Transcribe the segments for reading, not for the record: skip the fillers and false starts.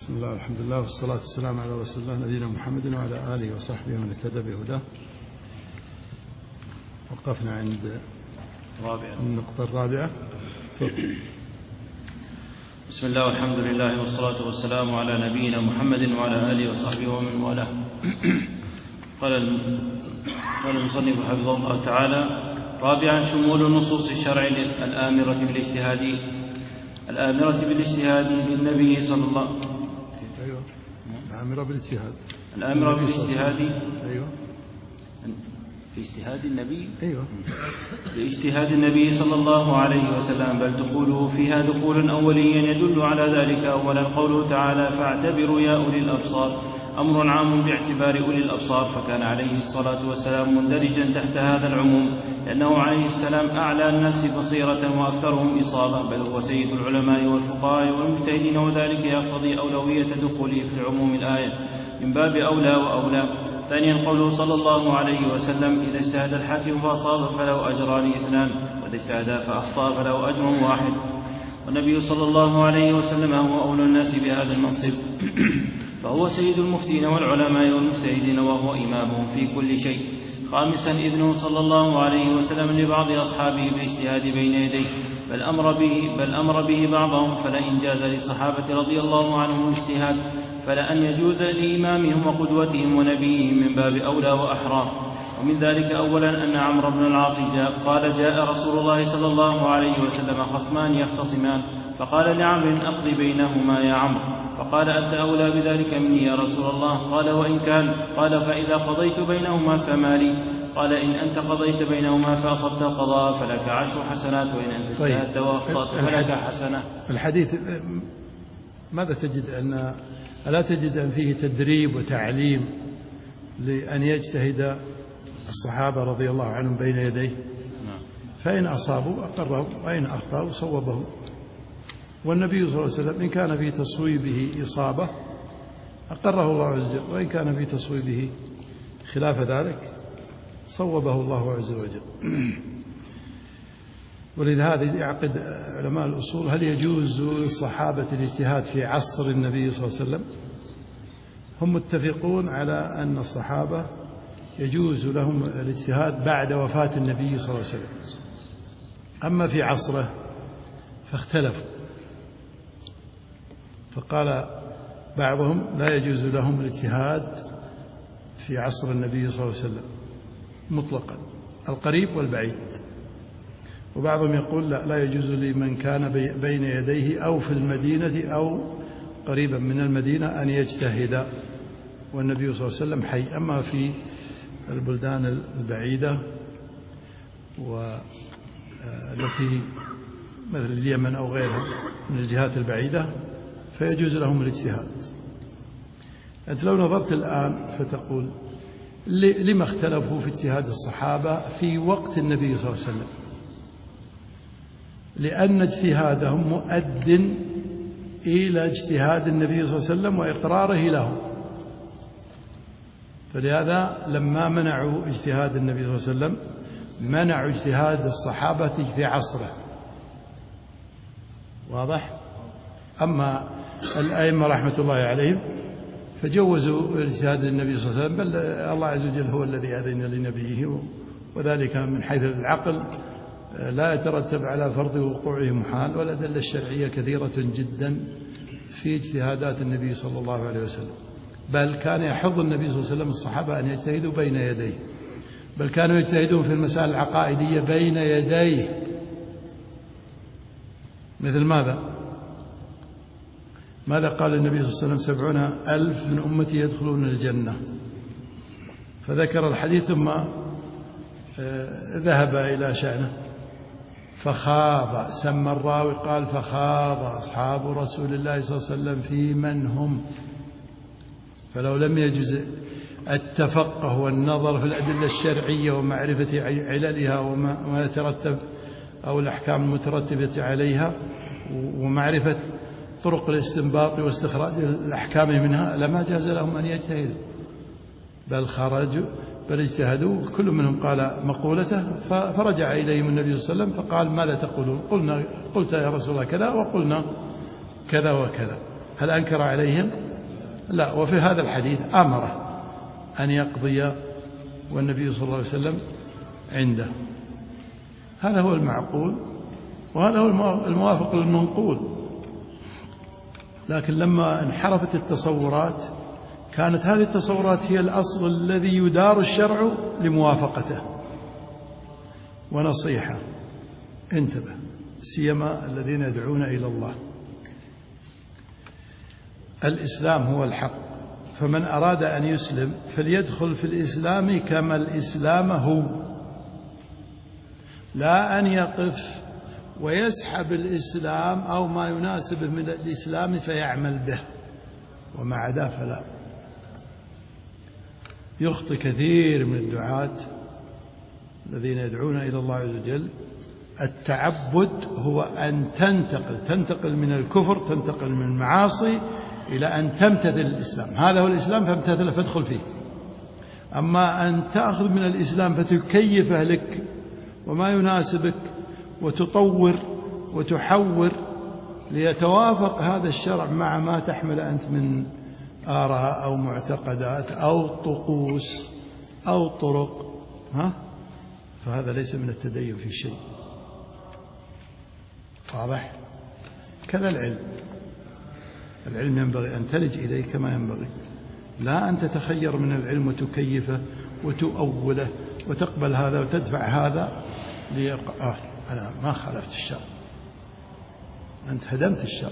بسم الله والحمد لله والصلاة والسلام على رسول الله نبينا محمد وعلى آله وصحبه ومن اهتدى بهداه. وقفنا عند النقطة الرابعة. بسم الله والحمد لله والصلاة والسلام على نبينا محمد وعلى آله وصحبه ومن والاه. قال المصنف حفظه الله تعالى: رابعا شمول النصوص الشرع الآمرة بالاجتهاد للنبي صلى الله عليه وسلم. أيوة، الآمرة بالاجتهاد. الآمرة بالاجتهاد. أيوة، في اجتهاد النبي. أيوة، باجتهاد النبي صلى الله عليه وسلم، بل دخوله فيها دخول أولي يدل على ذلك. أولا قوله تعالى: فاعتبروا يا أولي الأبصار، أمر عام باعتبار أولي الأبصار، فكان عليه الصلاة والسلام مندرجا تحت هذا العموم، لأنه عليه السلام أعلى الناس بصيرة وأكثرهم إصابة، بل هو سيد العلماء والفقهاء والمجتهدين، وذلك يقتضي أولوية دخوله في العموم الآية من باب أولى وأولى. ثانيا قوله صلى الله عليه وسلم: إذا اجتهد الحاكم فأصاب فله أجران اثنان، وإذا اجتهد فأخطأ فله أجر واحد. والنبي صلى الله عليه وسلم هو أولى الناس بهذا المنصب، فهو سيد المفتين والعلماء والمجتهدين، وهو إمامهم في كل شيء. خامسا إذنه صلى الله عليه وسلم لبعض أصحابه بالاجتهاد بين يديه، بل أمر به بعضهم، فلئن جاز للصحابة رضي الله عنهم الاجتهاد فلأن يجوز لإمامهم وقدوتهم ونبيهم من باب أولى وأحرى. ومن ذلك أولا أن عمرو بن العاص قال: جاء رسول الله صلى الله عليه وسلم خصمان يختصمان، فقال لعمرو: أقضي بينهما يا عمرو. فقال: أنت أولى بذلك مني يا رسول الله. قال: وإن كان. قال: فإذا قضيت بينهما فما لي؟ قال: إن أنت قضيت بينهما فأصبت القضاء فلك 10 حسنات، وإن أنت اجتهدت وأخطأت فلك حسنة. الحديث ماذا تجد؟ ألا تجد أن فيه تدريب وتعليم لأن يجتهد الصحابة رضي الله عنهم بين يديه؟ فإن أصابوا أقروا، وإن أخطأوا صوبهم. والنبي صلى الله عليه وسلم إن كان في تصويبه إصابة أقره الله عز وجل، وإن كان في تصويبه خلاف ذلك صوبه الله عز وجل. ولذا يعقد علماء الأصول: هل يجوز للصحابة الاجتهاد في عصر النبي صلى الله عليه وسلم؟ هم متفقون على أن الصحابة يجوز لهم الاجتهاد بعد وفاة النبي صلى الله عليه وسلم. أما في عصره فاختلفوا، فقال بعضهم: لا يجوز لهم الاجتهاد في عصر النبي صلى الله عليه وسلم مطلقا، القريب والبعيد. وبعضهم يقول: لا يجوز لمن كان بين يديه أو في المدينة أو قريبا من المدينة أن يجتهد والنبي صلى الله عليه وسلم حي. أما في البلدان البعيدة والتي مثل اليمن أو غيرها من الجهات البعيدة فيجوز لهم الاجتهاد. أنت لو نظرت الآن فتقول: لما اختلفوا في اجتهاد الصحابة في وقت النبي صلى الله عليه وسلم؟ لأن اجتهادهم مؤد إلى اجتهاد النبي صلى الله عليه وسلم وإقراره له. فلهذا لما منعوا اجتهاد النبي صلى الله عليه وسلم منعوا اجتهاد الصحابة في عصره. واضح؟ أما الأئمة رحمة الله عليهم فجوزوا اجتهاد النبي صلى الله عليه وسلم، بل الله عز وجل هو الذي أذن لنبيه، وذلك من حيث العقل لا يترتب على فرض وقوعه محال. والأدلة الشرعية كثيرة جدا في اجتهادات النبي صلى الله عليه وسلم، بل كان يحض النبي صلى الله عليه وسلم الصحابة أن يجتهدوا بين يديه، بل كانوا يجتهدون في المسائل العقائدية بين يديه. مثل ماذا قال النبي صلى الله عليه وسلم: 70,000 من أمتي يدخلون الجنة. فذكر الحديث ثم ذهب إلى شأنه فخاض، سمى الراوي قال: فخاض أصحاب رسول الله صلى الله عليه وسلم في من هم. فلو لم يجز التفقه والنظر في الأدلة الشرعية ومعرفة عللها وما يترتب أو الأحكام المترتبة عليها ومعرفة طرق الاستنباط واستخراج الأحكام منها، لما جاز لهم أن يجتهدوا، بل اجتهدوا. كل منهم قال مقولته، فرجع إليهم النبي صلى الله عليه وسلم فقال: ماذا تقولون؟ قلت يا رسول الله كذا، وقلنا كذا وكذا. هل أنكر عليهم؟ لا. وفي هذا الحديث أمره أن يقضي والنبي صلى الله عليه وسلم عنده. هذا هو المعقول وهذا هو الموافق للمنقول. لكن لما انحرفت التصورات كانت هذه التصورات هي الأصل الذي يدار الشرع لموافقته. ونصيحة: انتبه، سيما الذين يدعون إلى الله. الإسلام هو الحق، فمن أراد أن يسلم فليدخل في الإسلام كما الإسلام هو، لا أن يقف ويسحب الإسلام أو ما يناسبه من الإسلام فيعمل به، وما عدا فلا. يخطئ كثير من الدعاة الذين يدعون إلى الله عز وجل. التعبد هو أن تنتقل من الكفر، تنتقل من المعاصي إلى أن تمتثل الإسلام. هذا هو الإسلام، فامتثل فادخل فيه. أما أن تأخذ من الإسلام فتكيفه لك وما يناسبك وتطور وتحور ليتوافق هذا الشرع مع ما تحمل أنت من آراء أو معتقدات أو طقوس أو طرق، فهذا ليس من التدين في شيء. واضح؟ كذا العلم ينبغي أن تلج إليه كما ينبغي، لا أن تتخير من العلم وتكيفه وتؤوله وتقبل هذا وتدفع هذا أنا ما خالفت الشرع، أنت هدمت الشرع.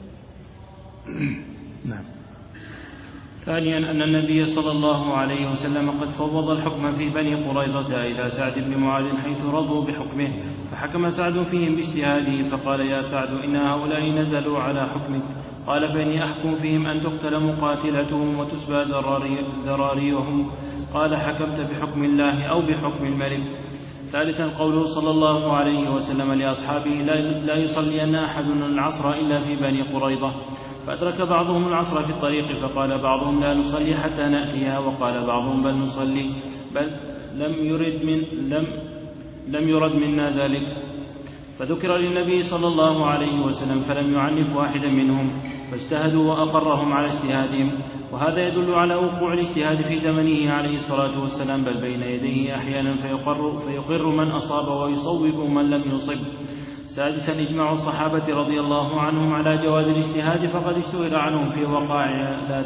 نعم. ثانيا أن النبي صلى الله عليه وسلم قد فوض الحكم في بني قريظة إلى سعد بن معاذ حيث رضوا بحكمه، فحكم سعد فيهم باجتهاده، فقال: يا سعد إن هؤلاء نزلوا على حكمك. قال: فإني أحكم فيهم أن تقتل مقاتلتهم وتسبى ذراريهم. قال: حكمت بحكم الله أو بحكم الملك. ثالثا قوله صلى الله عليه وسلم لأصحابه: لا يصلين أحد العصر إلا في بني قريظة. فأدرك بعضهم العصر في الطريق، فقال بعضهم: لا نصلي حتى نأتيها. وقال بعضهم: بل نصلي، بل لم يرد منا ذلك. فذكر للنبي صلى الله عليه وسلم فلم يعنف واحدا منهم، فاجتهدوا وأقرهم على اجتهادهم. وهذا يدل على وقوع الاجتهاد في زمنه عليه الصلاة والسلام، بل بين يديه أحيانا فيقر من أصاب ويصوب من لم يصب. سادسا إجماع الصحابة رضي الله عنهم على جواز الاجتهاد، فقد اشتهر عنهم في وقائع لا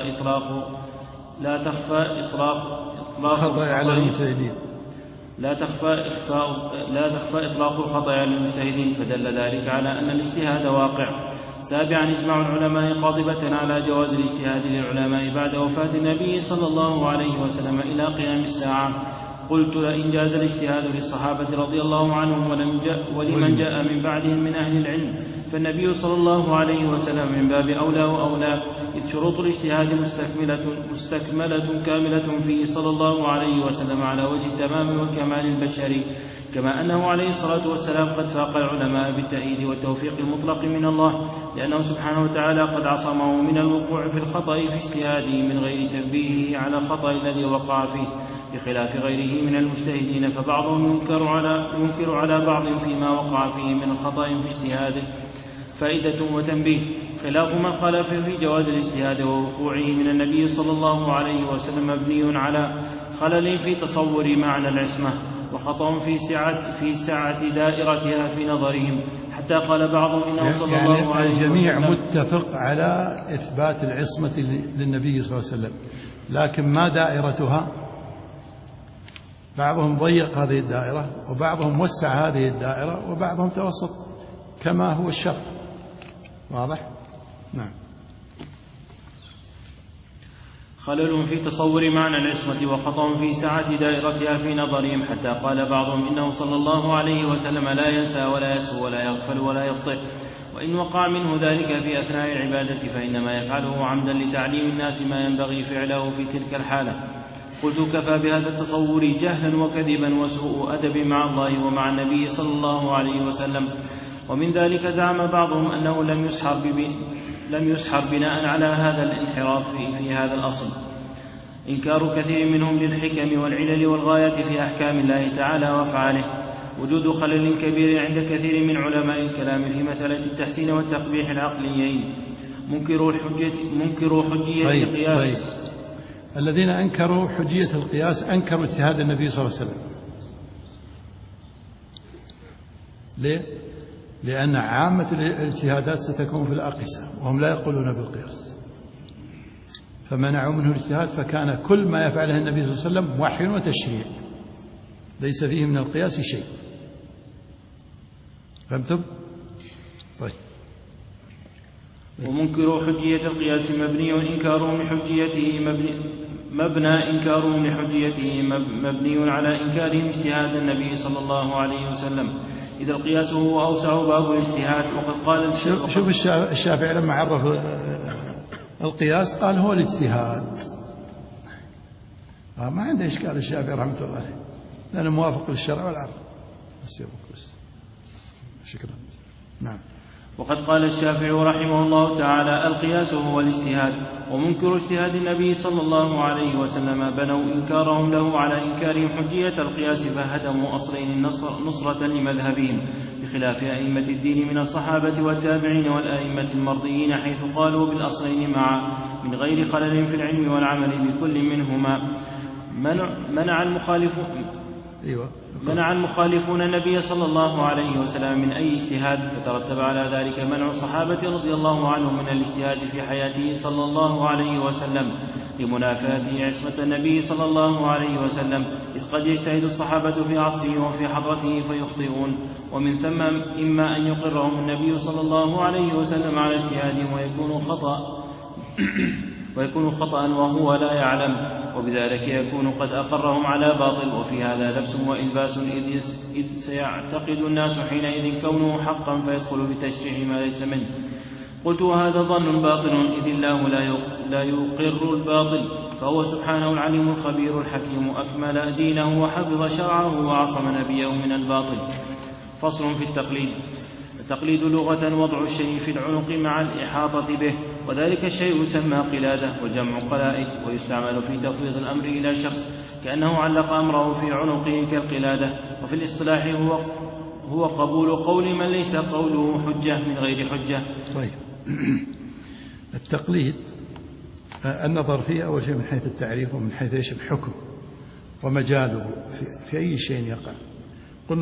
تخفى خطأ على المجتهدين، لا تخفى إطلاق الخطأ على المجتهدين، فدل ذلك على أن الاجتهاد واقع. سابعا إجماع العلماء قاطبة على جواز الاجتهاد للعلماء بعد وفاة النبي صلى الله عليه وسلم إلى قيام الساعة. قلت: لئن جاز الاجتهاد للصحابة رضي الله عنهم ولمن جاء من بعدهم من أهل العلم، فالنبي صلى الله عليه وسلم من باب أولى وأولى، إذ شروط الاجتهاد مستكملة كاملة فيه صلى الله عليه وسلم على وجه التمام والكمال البشري، كما أنه عليه الصلاة والسلام قد فاق العلماء بالتأييد والتوفيق المطلق من الله، لأنه سبحانه وتعالى قد عصمه من الوقوع في الخطأ في اجتهاده من غير تنبيهه على الخطأ الذي وقع فيه، بخلاف غيره من المجتهدين، فبعضهم ينكر على بعض فيما وقع فيه من الخطأ في اجتهاده. فائدة وتنبيه: خلاف من خالف في جواز الاجتهاد ووقوعه من النبي صلى الله عليه وسلم مبني على خلل في تصور معنى العصمة، وخطأ في سعة دائرتها في نظرهم، حتى قال بعضهم إنه صلى الله عليه وسلم الجميع متفق على إثبات العصمة للنبي صلى الله عليه وسلم، لكن ما دائرتها؟ بعضهم ضيق هذه الدائرة، وبعضهم وسع هذه الدائرة، وبعضهم توسط كما هو الشرع. واضح؟ نعم. خلل في تصور معنى العصمة وخطأ في سعة دائرتها في نظرهم، حتى قال بعضهم إنه صلى الله عليه وسلم لا ينسى ولا يسهو ولا يغفل ولا يخطئ، وإن وقع منه ذلك في أثناء العبادة فإنما يفعله عمدا لتعليم الناس ما ينبغي فعله في تلك الحالة. قلت: كفى بهذا التصور جهلا وكذبا وسوء أدب مع الله ومع النبي صلى الله عليه وسلم. ومن ذلك زعم بعضهم أنه لم يسحر بناء على هذا الانحراف في هذا الأصل. إنكار كثير منهم للحكم والعلل والغاية في أحكام الله تعالى وأفعاله. وجود خلل كبير عند كثير من علماء الكلام في مسألة التحسين والتقبيح العقليين، منكروا حجية القياس. طيب. الذين أنكروا حجية القياس أنكروا اجتهاد النبي صلى الله عليه وسلم. ليه؟ لأن عامة الاجتهادات ستكون في الأقيسة وهم لا يقولون بالقياس، فمنعوا منه الاجتهاد، فكان كل ما يفعله النبي صلى الله عليه وسلم وحي وتشريع ليس فيه من القياس شيء. فهمتم؟ طيب. ومنكر حجية القياس مبنى إنكارهم لحجيته مبني على إنكارهم اجتهاد النبي صلى الله عليه وسلم، إذا القياس هو أوسع باب الاجتهاد. وقد قال شوف الشافعي لما عرف القياس قال هو الاجتهاد. ما عنده إشكال الشافعي رحمة الله عليه، لأنه موافق للشرع والعقل. شكرا. نعم. وقد قال الشافعي رحمه الله تعالى: القياس هو الاجتهاد. ومنكر اجتهاد النبي صلى الله عليه وسلم بنوا إنكارهم له على إنكارهم حجية القياس، فهدموا أصلين نصرة لمذهبهم، بخلاف أئمة الدين من الصحابة والتابعين والأئمة المرضيين، حيث قالوا بالأصلين معا من غير خلل في العلم والعمل بكل منهما. منع المخالفون النبي صلى الله عليه وسلم من أي اجتهاد، فترتب على ذلك منع الصحابة رضي الله عنهم من الاجتهاد في حياته صلى الله عليه وسلم لمنافاته عصمة النبي صلى الله عليه وسلم، إذ قد يجتهد الصحابة في عصره وفي حضرته فيخطئون، ومن ثم إما أن يقرهم النبي صلى الله عليه وسلم على اجتهادهم ويكون خطأ وهو لا يعلم، وبذلك يكون قد أقرهم على باطل. وفي هذا لبس وإلباس، إذ سيعتقد الناس حينئذ كونه حقا فيدخل بتشريع ما ليس منه. قلت: وهذا ظن باطل، إذ الله لا يقر الباطل، فهو سبحانه العليم الخبير الحكيم، أكمل دينه وحفظ شرعه وعصم نبيه من الباطل. فصل في التقليد. التقليد لغة وضع الشيء في العنق مع الإحاطة به، وذلك الشيء يسمى قلادة وجمع قلائد، ويستعمل في تفويض الأمر إلى شخص كأنه علق أمره في عنقه كالقلادة. وفي الاصطلاح هو قبول قول من ليس قوله حجة من غير حجة. طيب. التقليد النظر فيه أول شيء من حيث التعريف ومن حيث إيش الحكم ومجاله في أي شيء يقع. قلنا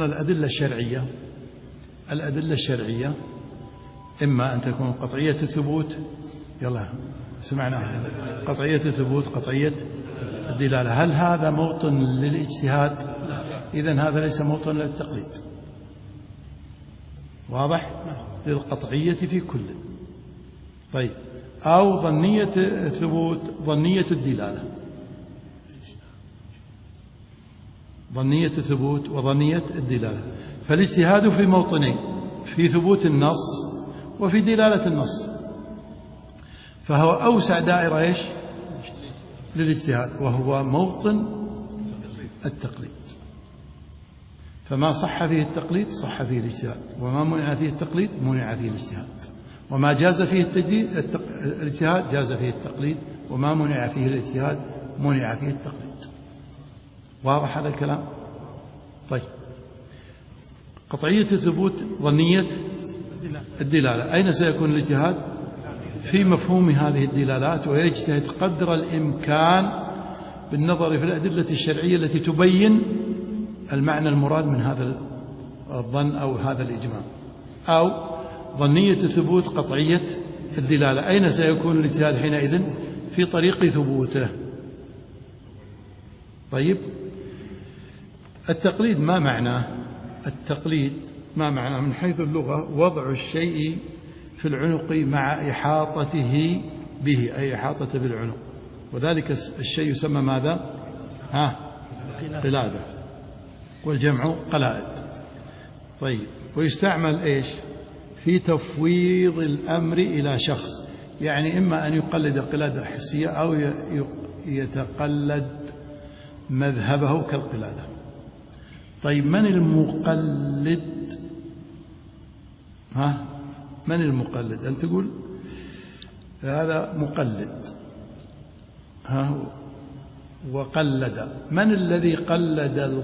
الأدلة الشرعية إما أن تكون قطعية الثبوت، يلا سمعنا، قطعية الثبوت، قطعية الدلالة. هل هذا موطن للاجتهاد؟ إذن هذا ليس موطن للتقليد، واضح؟ للقطعية في كل. طيب. أو ظنية الثبوت، ظنية الدلالة، ظنية الثبوت وظنية الدلالة. فالاجتهاد في موطنين، في ثبوت النص وفي دلالة النص، فهو أوسع دائرة إيش للاجتهاد، وهو موطن التقليد. فما صح فيه التقليد صح فيه الاجتهاد، وما منع فيه التقليد منع فيه الاجتهاد، وما جاز فيه الاجتهاد جاز فيه التقليد، وما منع فيه الاجتهاد منع فيه التقليد. واضح هذا الكلام؟ طيب. قطعية الثبوت، ظنية الدلالة، أين سيكون الاجتهاد؟ في مفهوم هذه الدلالات، ويجتهد قدر الإمكان بالنظر في الأدلة الشرعية التي تبين المعنى المراد من هذا الظن أو هذا الإجماع. أو ظنية الثبوت، قطعية الدلالة، أين سيكون الاجتهاد حينئذ؟ في طريق ثبوته. طيب. التقليد ما معناه؟ التقليد ما معناه من حيث اللغة وضع الشيء في العنق مع إحاطته به، أي إحاطة بالعنق، وذلك الشيء يسمى ماذا؟ قلادة، والجمع قلائد. طيب. ويستعمل إيش؟ في تفويض الأمر إلى شخص، يعني إما أن يقلد قلادة حسية أو يتقلد مذهبه كالقلادة. طيب. من المقلد؟ من المقلد؟ أن تقول هذا مقلد وقلد. من الذي قلد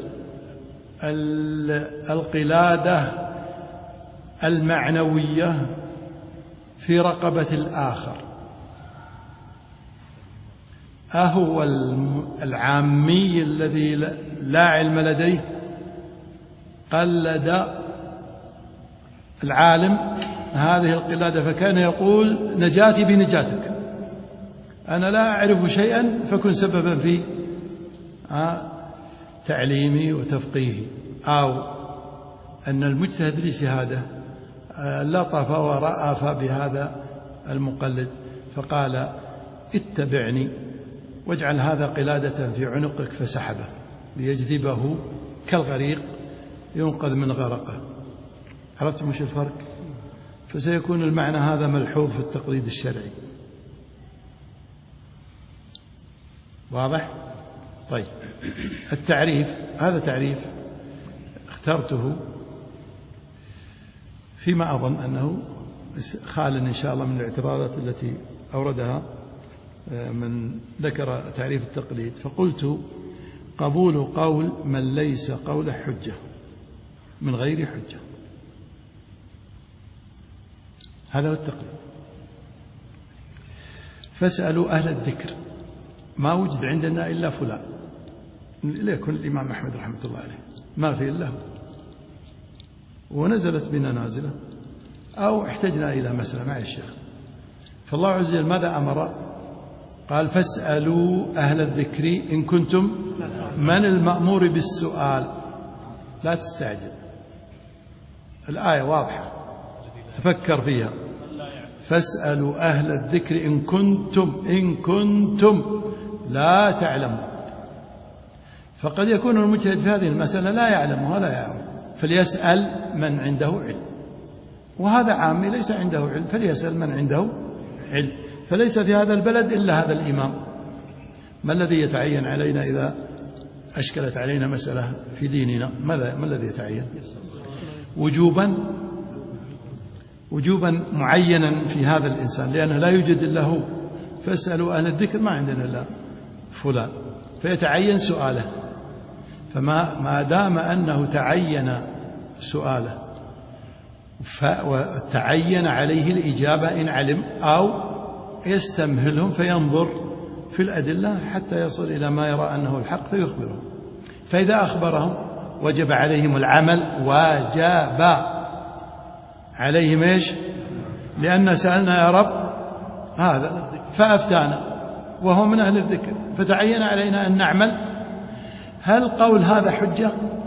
القلادة المعنوية في رقبة الآخر أهو العامي الذي لا علم لديه قلد العالم هذه القلادة فكان يقول نجاتي بنجاتك، أنا لا أعرف شيئا فكن سببا في تعليمي وتفقيهي، أو أن المجتهد لاجتهاده لطف ورأف بهذا المقلد فقال اتبعني واجعل هذا قلادة في عنقك فسحبه ليجذبه كالغريق ينقذ من غرقه. عرفتم وش الفرق؟ فسيكون المعنى هذا ملحوظ في التقليد الشرعي. واضح؟ طيب، التعريف هذا تعريف اخترته فيما أظن أنه خال إن شاء الله من الاعتراضات التي أوردها من ذكر تعريف التقليد، فقلت قبول قول من ليس قول حجة من غير حجة، هذا هو التقليد. فاسألوا أهل الذكر، ما وجد عندنا إلا فلان، ليكن الإمام أحمد رحمة الله عليه ما في إلا هو، ونزلت بنا نازلة أو احتجنا إلى مسألة مع الشيخ، فالله عز وجل ماذا أمر؟ قال فاسألوا أهل الذكر إن كنتم، من المأمور بالسؤال؟ لا تستعجل، الآية واضحة تفكر فيها، فاسألوا أهل الذكر إن كنتم لا تعلمون. فقد يكون المجتهد في هذه المسألة لا يعلم ولا يعرف، فليسأل من عنده علم، وهذا عامي ليس عنده علم فليسأل من عنده علم، فليس في هذا البلد إلا هذا الإمام. ما الذي يتعين علينا إذا أشكلت علينا مسألة في ديننا؟ ما الذي يتعين؟ وجوبا معينا في هذا الإنسان، لأنه لا يوجد إلا هو. فاسألوا أهل الذكر، ما عندنا إلا فلان، فيتعين سؤاله. فما دام أنه تعين سؤاله فتعين عليه الإجابة إن علم، أو يستمهلهم فينظر في الأدلة حتى يصل إلى ما يرى أنه الحق فيخبرهم. فإذا أخبرهم وجب عليهم العمل، وجب عليهم إيش؟ لأن سألنا يا رب هذا فأفتانا وهو من أهل الذكر، فتعين علينا أن نعمل. هل قول هذا حجة؟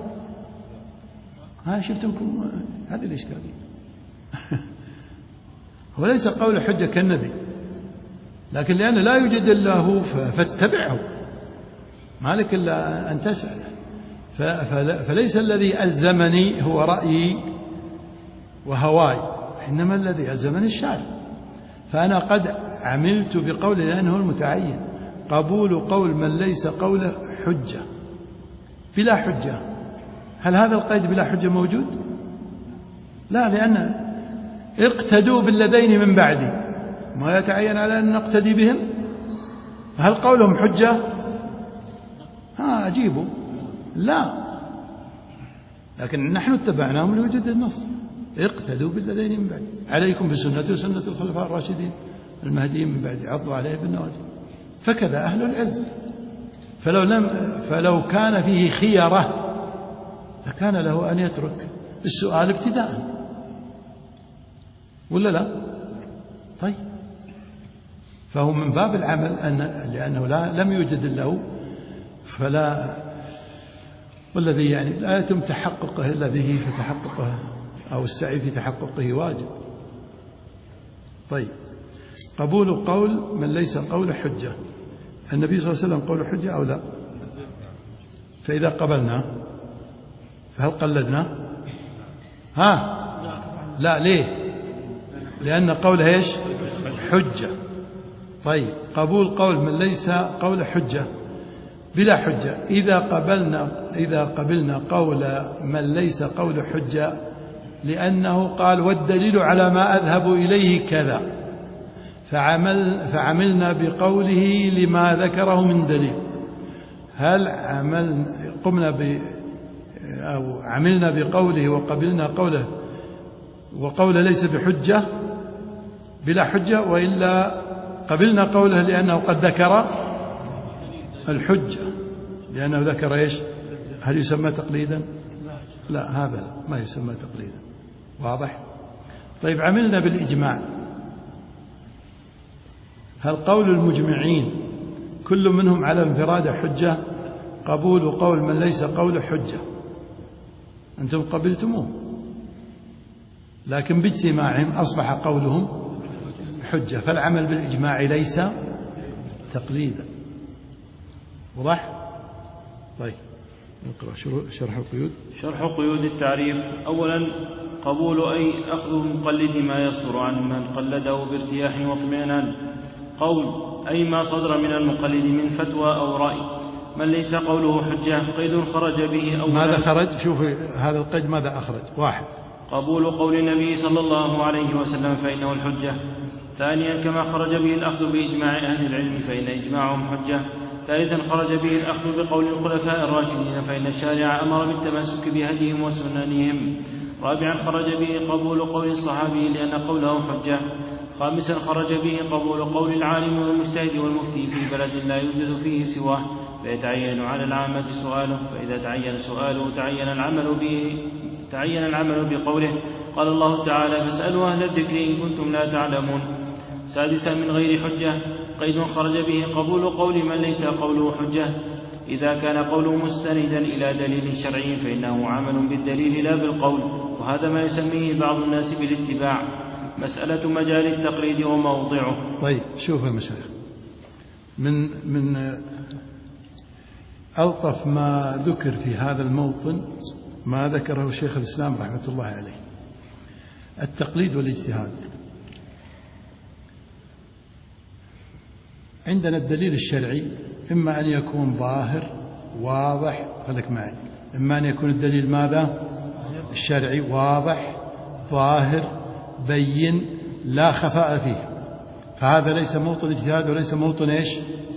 شفتمكم هذه الإشكالية. هو ليس قول حجة كالنبي، لكن لأنه لا يوجد إلا هو فاتبعه، ما لك إلا أن تسأل. فليس الذي ألزمني هو رأيي وهواي، إنما الذي ألزمني الشارع. فأنا قد عملت بقول لأنه المتعين. قبول قول من ليس قول حجة بلا حجة، هل هذا القيد بلا حجة موجود؟ لا، لأن اقتدوا بالذين من بعدي، ما يتعين على أن نقتدي بهم. هل قولهم حجة؟ أجيبوا لا، لكن نحن اتبعناهم لوجود النص. اقتدوا بالذين من بعد، عليكم بسنتي وسنة الخلفاء الراشدين المهديين من بعد، عضوا عليه بالنواجذ. فكذا أهل العلم. فلو كان فيه خيرة لكان له أن يترك السؤال ابتداء، ولا لا؟ طيب، فهو من باب العمل لأنه لم يوجد له، فلا، والذي لا يتم تحققه إلا به، فتحققه أو السعي في تحققه واجب. طيب، قبول قول من ليس قول حجة، النبي صلى الله عليه وسلم قول حجة أو لا؟ فإذا قبلنا فهل قلدنا؟ لا، ليه؟ لأن قوله إيش؟ حجة. طيب، قبول قول من ليس قول حجة بلا حجة، إذا قبلنا قول من ليس قول حجة لأنه قال والدليل على ما أذهب إليه كذا، فعملنا بقوله لما ذكره من دليل. هل عملنا بقوله وقبلنا قوله وقوله ليس بحجة بلا حجة، وإلا قبلنا قوله لأنه قد ذكر الحجة، لأنه ذكر إيش؟ هل يسمى تقليدا؟ لا، هذا ما يسمى تقليدا. واضح؟ طيب، عملنا بالإجماع. هل قول المجمعين كل منهم على انفراد حجة؟ قبول قول من ليس قول حجة، أنتم قبلتموه، لكن باجتماعهم أصبح قولهم حجة، فالعمل بالإجماع ليس تقليدا. واضح؟ طيب، نقرأ شرح القيود. شرح قيود التعريف. أولا، قبول أي أخذ المقلد ما يصدر عن من قلده بارتياح واطمئنان. قول أي ما صدر من المقلد من فتوى أو رأي. من ليس قوله حجة قيد خرج به أولا. ماذا خرج؟ شوف هذا القيد ماذا أخرج. واحد، قبول قول النبي صلى الله عليه وسلم فإنه الحجة. ثانيا، كما خرج به الأخذ بإجماع أهل العلم فإن إجماعهم حجة. ثالثا، خرج به الأخذ بقول الخلفاء الراشدين فإن الشارع أمر بالتمسك بهديهم وسننهم. رابعا، خرج به قبول قول الصحابي لأن قوله حجة. خامسا، خرج به قبول قول العالم والمجتهد والمفتي في بلد لا يوجد فيه سواه فيتعين على العامة سؤاله، فإذا تعين سؤاله تعين العمل بقوله. قال الله تعالى: فاسألوا أهل الذكر إن كنتم لا تعلمون. سادسا، من غير حجة قيد خرج به قبول قول من ليس قوله حجة. إذا كان قوله مستندا إلى دليل شرعي فإنه عمل بالدليل لا بالقول، وهذا ما يسميه بعض الناس بالاتباع. مسألة مجال التقليد وموضعه. طيب، شوف يا مشايخ، من ألطف ما ذكر في هذا الموطن ما ذكره شيخ الإسلام رحمة الله عليه: التقليد والاجتهاد. عندنا الدليل الشرعي إما أن يكون ظاهر واضح، خليك معي، إما أن يكون الدليل ماذا؟ الشرعي واضح ظاهر بين لا خفاء فيه، فهذا ليس موطن اجتهاد وليس موطن إيش؟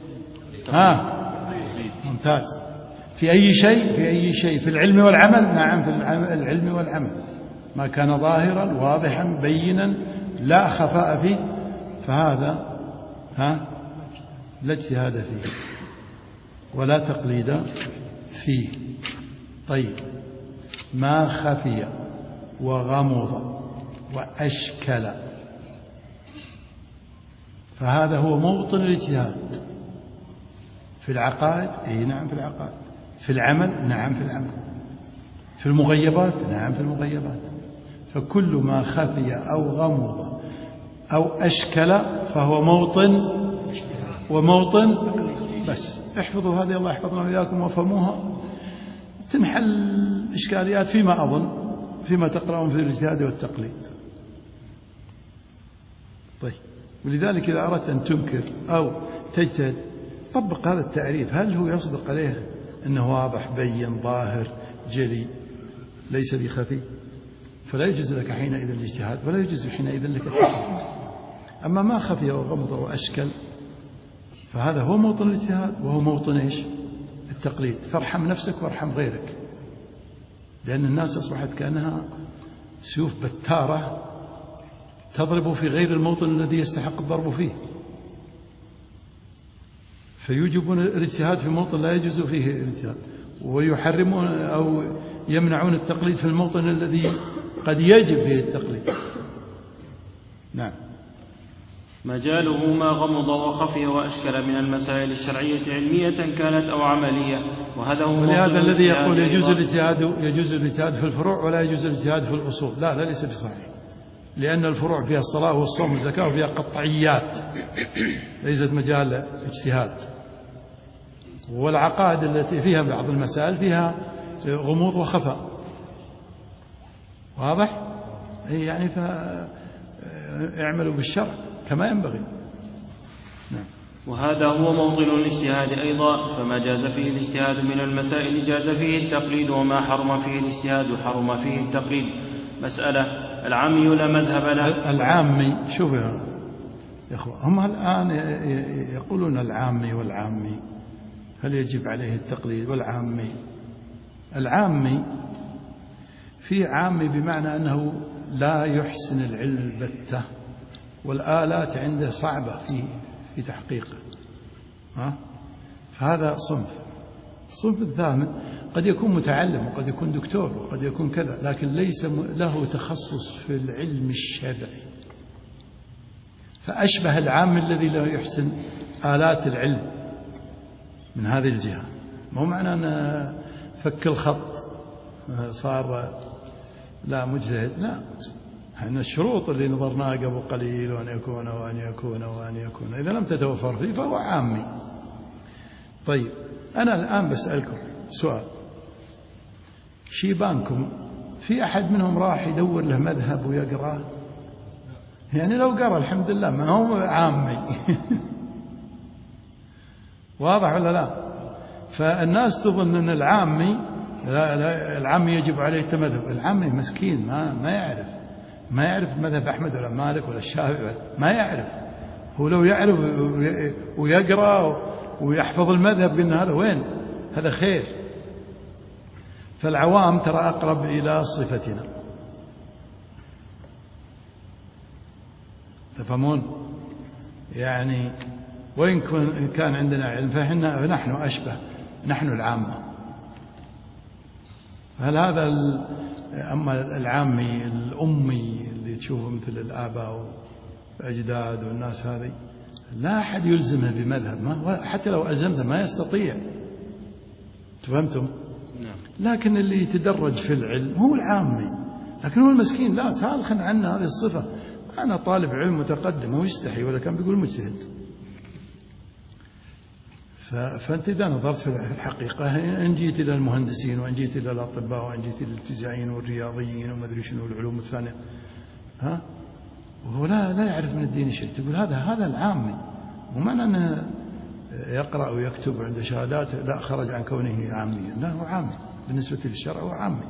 ممتاز. في أي شيء؟ في العلم والعمل؟ نعم، في العلم والعمل. ما كان ظاهرا واضحا بينا لا خفاء فيه فهذا لا اجتهاد فيه ولا تقليد فيه. طيب، ما خفي وغمض وأشكل فهذا هو موطن الاجتهاد. في العقائد؟ نعم في العقائد. في العمل؟ نعم في العمل. في المغيبات؟ نعم في المغيبات. فكل ما خفي أو غمض أو أشكل فهو موطن وموطن. بس احفظوا هذه، الله يحفظنا وإياكم وفهموها، تنحل إشكاليات فيما أظن فيما تقرأون في الاجتهاد والتقليد. طيب، ولذلك إذا أردت أن تنكر أو تجتهد طبق هذا التعريف، هل هو يصدق عليه أنه واضح بين ظاهر جلي ليس بخفي؟ فلا يجوز لك حينئذ الاجتهاد ولا يجوز حينئذ لك التقليد. أما ما خفي وغمض وأشكل فهذا هو موطن الاجتهاد وهو موطن إيش؟ التقليد. فارحم نفسك وارحم غيرك، لأن الناس أصبحت كأنها سيوف بتارة تضرب في غير الموطن الذي يستحق الضرب فيه، فيوجبون الاجتهاد في موطن لا يجوز فيه الاجتهاد، ويحرمون أو يمنعون التقليد في الموطن الذي قد يجب فيه التقليد. نعم. مجاله ما غمض وخفي وأشكل من المسائل الشرعية علمية كانت أو عملية، وهذا هو ولهذا الذي يقول يجوز الاجتهاد في الفروع ولا يجوز الاجتهاد في الأصول، لا ليس بصحيح، لأن الفروع فيها الصلاة والصوم والزكاة وفيها قطعيات ليست مجال اجتهاد، والعقائد التي فيها بعض المسائل فيها غموض وخفاء. واضح؟ يعني فاعملوا بالشرع كما ينبغي. نعم. وهذا هو موطن الاجتهاد أيضا، فما جاز فيه الاجتهاد من المسائل جاز فيه التقليد، وما حرم فيه الاجتهاد حرم فيه التقليد. مسألة: العامي لا مذهب له. العامي، شوف يا أخوة، هم الآن يقولون العامي والعامي، هل يجب عليه التقليد؟ العامي في عامي بمعنى أنه لا يحسن العلم البتة والآلات عنده صعبة في تحقيقه. فهذا صنف. الصنف الثامن قد يكون متعلم وقد يكون دكتور وقد يكون كذا، لكن ليس له تخصص في العلم الشرعي، فأشبه العام الذي لا يحسن آلات العلم من هذه الجهة. مو معنى أن فك الخط صار لا مجتهد، لا، احنا الشروط اللي نظرناها قبل قليل، وأن يكون وأن يكون وأن يكون، إذا لم تتوفر فيه فهو عامي. طيب أنا الآن بسألكم سؤال، شيبانكم في أحد منهم راح يدور له مذهب ويقرأ؟ يعني لو قرأ الحمد لله ما هو عامي. واضح ولا لا؟ فالناس تظن أن العامي لا، العامي يجب عليه التمذهب. العامي مسكين ما يعرف مذهب أحمد ولا مالك ولا الشافعي، ما يعرف. هو لو يعرف ويقرأ ويحفظ المذهب قلنا هذا وين؟ هذا خير. فالعوام ترى أقرب إلى صفتنا، تفهمون؟ يعني وإن كان عندنا علم فنحن أشبه، نحن العامة. هل هذا أما العامي الأمي اللي تشوفه مثل الآباء والأجداد والناس هذه، لا أحد يلزمه بمذهب، حتى لو ألزمته ما يستطيع. تفهمتم؟ لكن اللي يتدرج في العلم هو العامي، لكن هو المسكين لا، سالخا عنا هذه الصفة. أنا طالب علم متقدم ويستحي ولا كان بيقول مجتهد. فأنت إذا نظرت في الحقيقة، إن جيت إلى المهندسين وإن جيت إلى الأطباء وإن جيت إلى الفيزيائيين والرياضيين وما أدري شنو العلوم الثانية، وهو لا يعرف من الدين شيء، تقول هذا العامي. ومعنى أنه يقرأ ويكتب وعنده شهادات لا خرج عن كونه عاميا، لا، هو عامي بالنسبة للشرع، هو عامي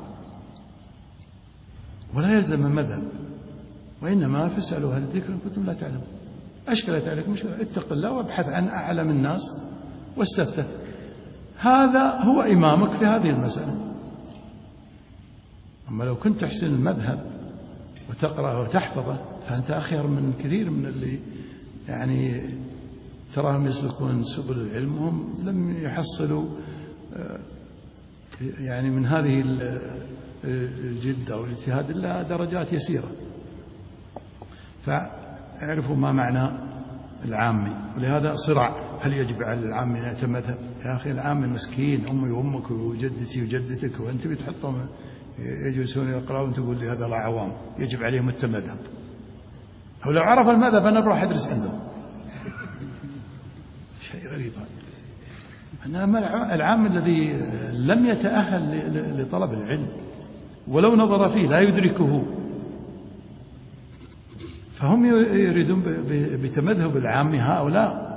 ولا يلزم المذهب. وإنما فاسألوا أهل الذكر إن كنتم لا تعلمون. أشكلت عليكم مشكلة، اتق الله وابحث عن أعلم الناس واستفتح. هذا هو إمامك في هذه المسألة. أما لو كنت تحسن المذهب وتقرأ وتحفظه فأنت أخير من كثير من اللي يعني تراهم يسلكون سبل العلم وهم لم يحصلوا يعني من هذه الجدة والاجتهاد إلا درجات يسيرة. فاعرفوا ما معنى العامي. ولهذا صراع، هل يجب على العامي أن يأتي مذهب؟ يا أخي العامي مسكين، أمي وأمك وجدتي وجدتك، وأنت بتحطهم يجلسون يقرأون تقول لي هذا لا عوام يجب عليهم التمذهب. أو لو عرف المذهب أنا بروح أدرس عندهم. شيء غريب هذا. العام الذي لم يتأهل لطلب العلم ولو نظر فيه لا يدركه، فهم يريدون بتمذهب العام هؤلاء.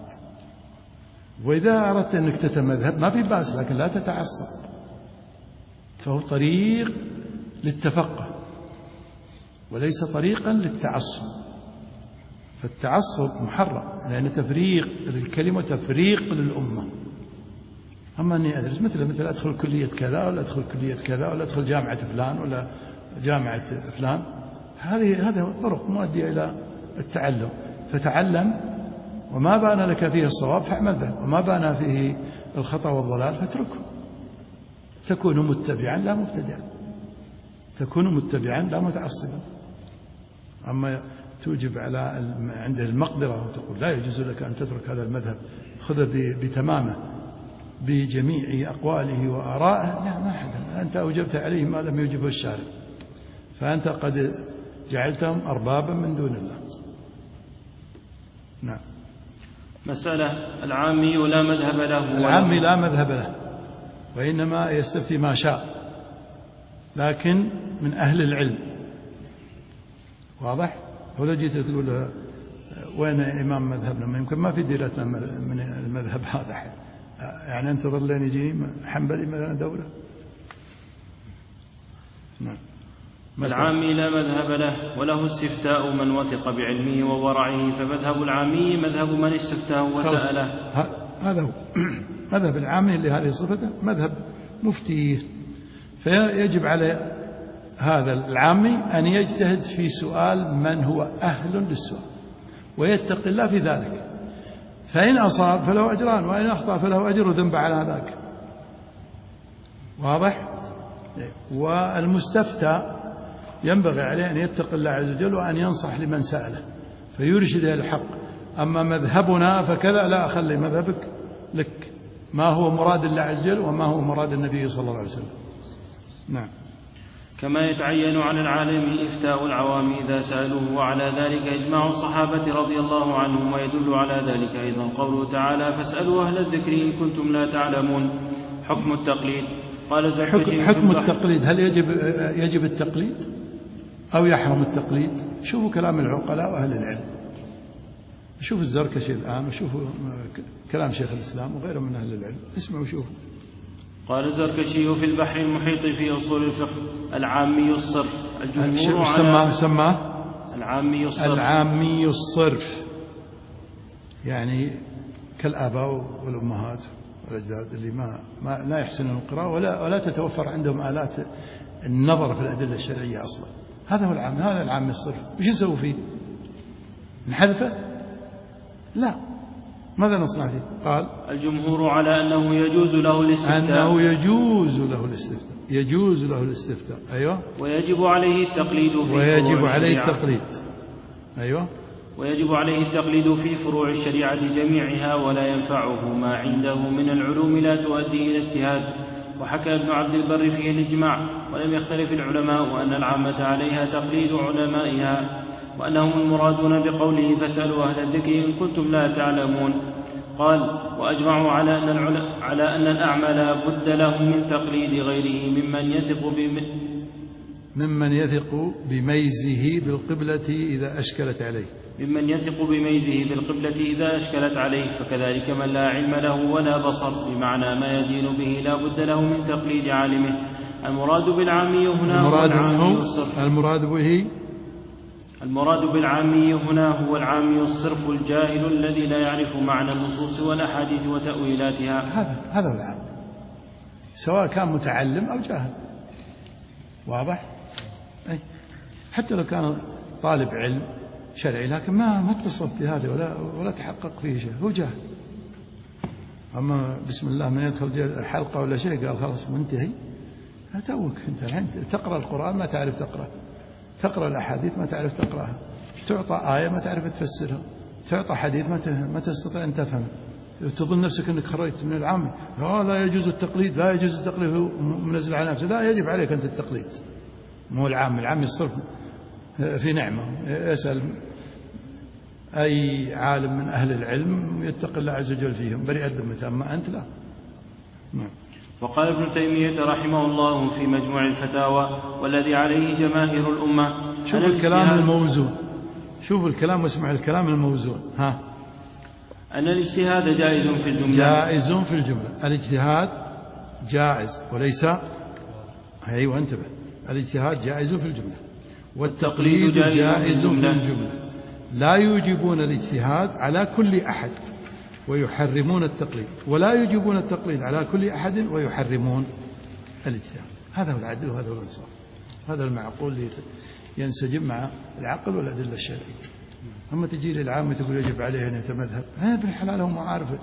وإذا أردت أنك تتمذهب ما في بأس، لكن لا تتعصب، فهو طريق للتفقه وليس طريقا للتعصب. فالتعصب محرم، لأن تفريق للكلمة تفريق للأمة. أما أني أدرس مثل أدخل كلية كذا ولا أدخل كلية كذا ولا أدخل جامعة فلان ولا جامعة فلان، هذه طرق مؤدية إلى التعلم. فتعلم، وما بان لك فيه الصواب فاعمل به، وما بان فيه الخطأ والضلال فاتركه. تكون متبعا لا مبتدعا، تكون متبعا لا متعصبا. أما توجب على عنده المقدرة وتقول لا يجوز لك أن تترك هذا المذهب، خذه بتمامه بجميع أقواله وآرائه، لا، ما حدا. أنت أوجبت عليه ما لم يوجبه الشارع، فأنت قد جعلتهم أربابا من دون الله. نعم. مسألة: العامي لا مذهب له. العامي لا مذهب له، وإنما يستفتي ما شاء، لكن من أهل العلم. واضح؟ ولو جيت تقول له وين إمام مذهبنا، ما يمكن ما في ديرتنا من المذهب هذا حد. يعني انتظر لين يجيني حنبلي مثلا دورة. نعم. العامي لا مذهب له، وله استفتاء من وثق بعلمه وورعه، فمذهب العامي مذهب من استفتاه وسأله. هذا هو مذهب العامي اللي هذه صفته، مذهب مفتيه. فيجب على هذا العامي أن يجتهد في سؤال من هو أهل للسؤال ويتقي الله في ذلك، فإن أصاب فله أجران وإن أخطأ فله أجر وذنب على ذاك. واضح؟ والمستفتى ينبغي عليه أن يتقي الله عز وجل وأن ينصح لمن سأله فيرشد إلى الحق. أما مذهبنا فكذا، لا، خلي مذهبك لك، ما هو مراد الله عز وجل وما هو مراد النبي صلى الله عليه وسلم. نعم. كما يتعين على العالم إفتاء العوام إذا سألوه، وعلى ذلك إجماع الصحابة رضي الله عنهم. ويدل على ذلك أيضا قوله تعالى: فاسألوا أهل الذكر إن كنتم لا تعلمون. حكم التقليد. قال زركشي: حكم التقليد، هل يجب التقليد أو يحرم التقليد؟ شوفوا كلام العقلاء وأهل العلم، شوفوا الزركشي الآن وشوفوا كلام شيخ الإسلام وغيره من أهل العلم، اسمعوا وشوفوا. قال الزركشي في البحر المحيط في أصول الفقه: العامي الصرف. الجمهور سماه العامي الصرف، يعني كالآباء والأمهات والأجداد اللي ما لا يحسنون القراءة ولا تتوفر عندهم آلات النظر في الأدلة الشرعية أصلا. هذا هو العامي، هذا العامي الصرف. وش نسوي فيه؟ نحذفه؟ لا. ماذا نصنع فيه؟ قال: الجمهور على أنه يجوز له الاستفتاء. يجوز له الاستفتاء. أيوة. ويجب عليه التقليد أيوة. ويجب عليه التقليد في فروع الشريعة جميعها، ولا ينفعه ما عنده من العلوم لا تؤدي إلى اجتهاد. وحكى ابن عبد البر فيه الإجماع، ولم يختلف العلماء وأن العامة عليها تقليد علمائها، وأنهم المرادون بقوله: فاسألوا أهل الذكر إن كنتم لا تعلمون. قال: وأجمعوا على أن الأعمى لا بد له من تقليد غيره ممن يثق بميزه بالقبلة إذا أشكلت عليه، فكذلك من لا علم له ولا بصر، بمعنى ما يدين به لا بد له من تقليد عالمه. المراد بالعامي هنا هو العامي الصرف. المراد بالعامي هنا هو العامي الصرف الجاهل الذي لا يعرف معنى النصوص والأحاديث وتأويلاتها. هذا هو العام، سواء كان متعلم أو جاهل. واضح؟ حتى لو كان طالب علم شرعي لكن ما اتصف بهذا ولا تحقق فيه شيء، هو جاهل. أما بسم الله من يدخل حلقة ولا شيء قال خلاص منتهي، توك أنت الحين تقرأ القرآن ما تعرف تقرأ الأحاديث ما تعرف تقرأها، تعطى آية ما تعرف تفسرها، تعطى حديث ما تستطيع أن تفهمه، تظن نفسك أنك خرجت من العام. لا يجوز التقليد، هو منزل على نفسه. لا، يجب عليك أنت التقليد، مو العام الصرف في نعمة. يسأل أي عالم من أهل العلم يتقي الله عز وجل فيهم بريء الذمة، أما أنت لا. نعم. وقال ابن تيمية رحمه الله في مجموع الفتاوى: والذي عليه جماهير الأمة. شوف الكلام الموزون، شوف الكلام واسمع الكلام الموزون. أن الاجتهاد جائز في الجملة. الاجتهاد جائز وليس، أيوة انتبه، الاجتهاد جائز في الجملة، والتقليد جائز في الجملة. لا يوجبون الاجتهاد على كل أحد ويحرمون التقليد، ولا يوجبون التقليد على كل أحد ويحرمون الاجتهاد. هذا هو العدل وهذا هو الإنصاف، هذا المعقول اللي ينسجم مع العقل والأدلة الشرعية. أما تجي للعامة تقول يجب عليه أن يتمذهب، ابن حلال هم عارفة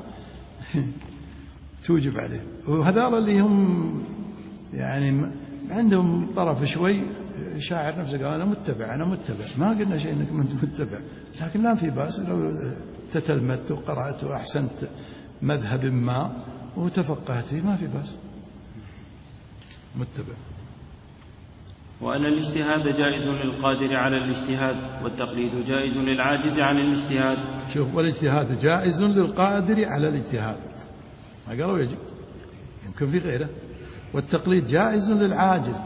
توجب عليه. وهذا اللي هم يعني عندهم طرف شوي شاعر نفسه قال أنا متبع، ما قلنا شيء أنك متبع، لكن لا في بأس لو تتلمذت وقرأت وأحسنت مذهب ما وتفقهت فيه، ما في بأس، متبع. وأن الاجتهاد جائز للقادر على الاجتهاد، والتقليد جائز للعاجز عن الاجتهاد. شوف، والاجتهاد جائز للقادر على الاجتهاد، ما قالوا يجب، يمكن في غيره. والتقليد جائز للعاجز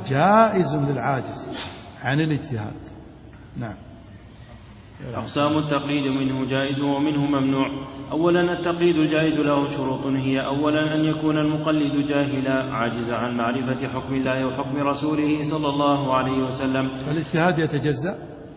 عن الاجتهاد. نعم. أقسام التقليد: منه جائز ومنه ممنوع. أولا، التقليد الجائز له شروط، هي: أولا أن يكون المقلد جاهلا عاجزا عن معرفة حكم الله وحكم رسوله صلى الله عليه وسلم. الاجتهاد يتجزأ،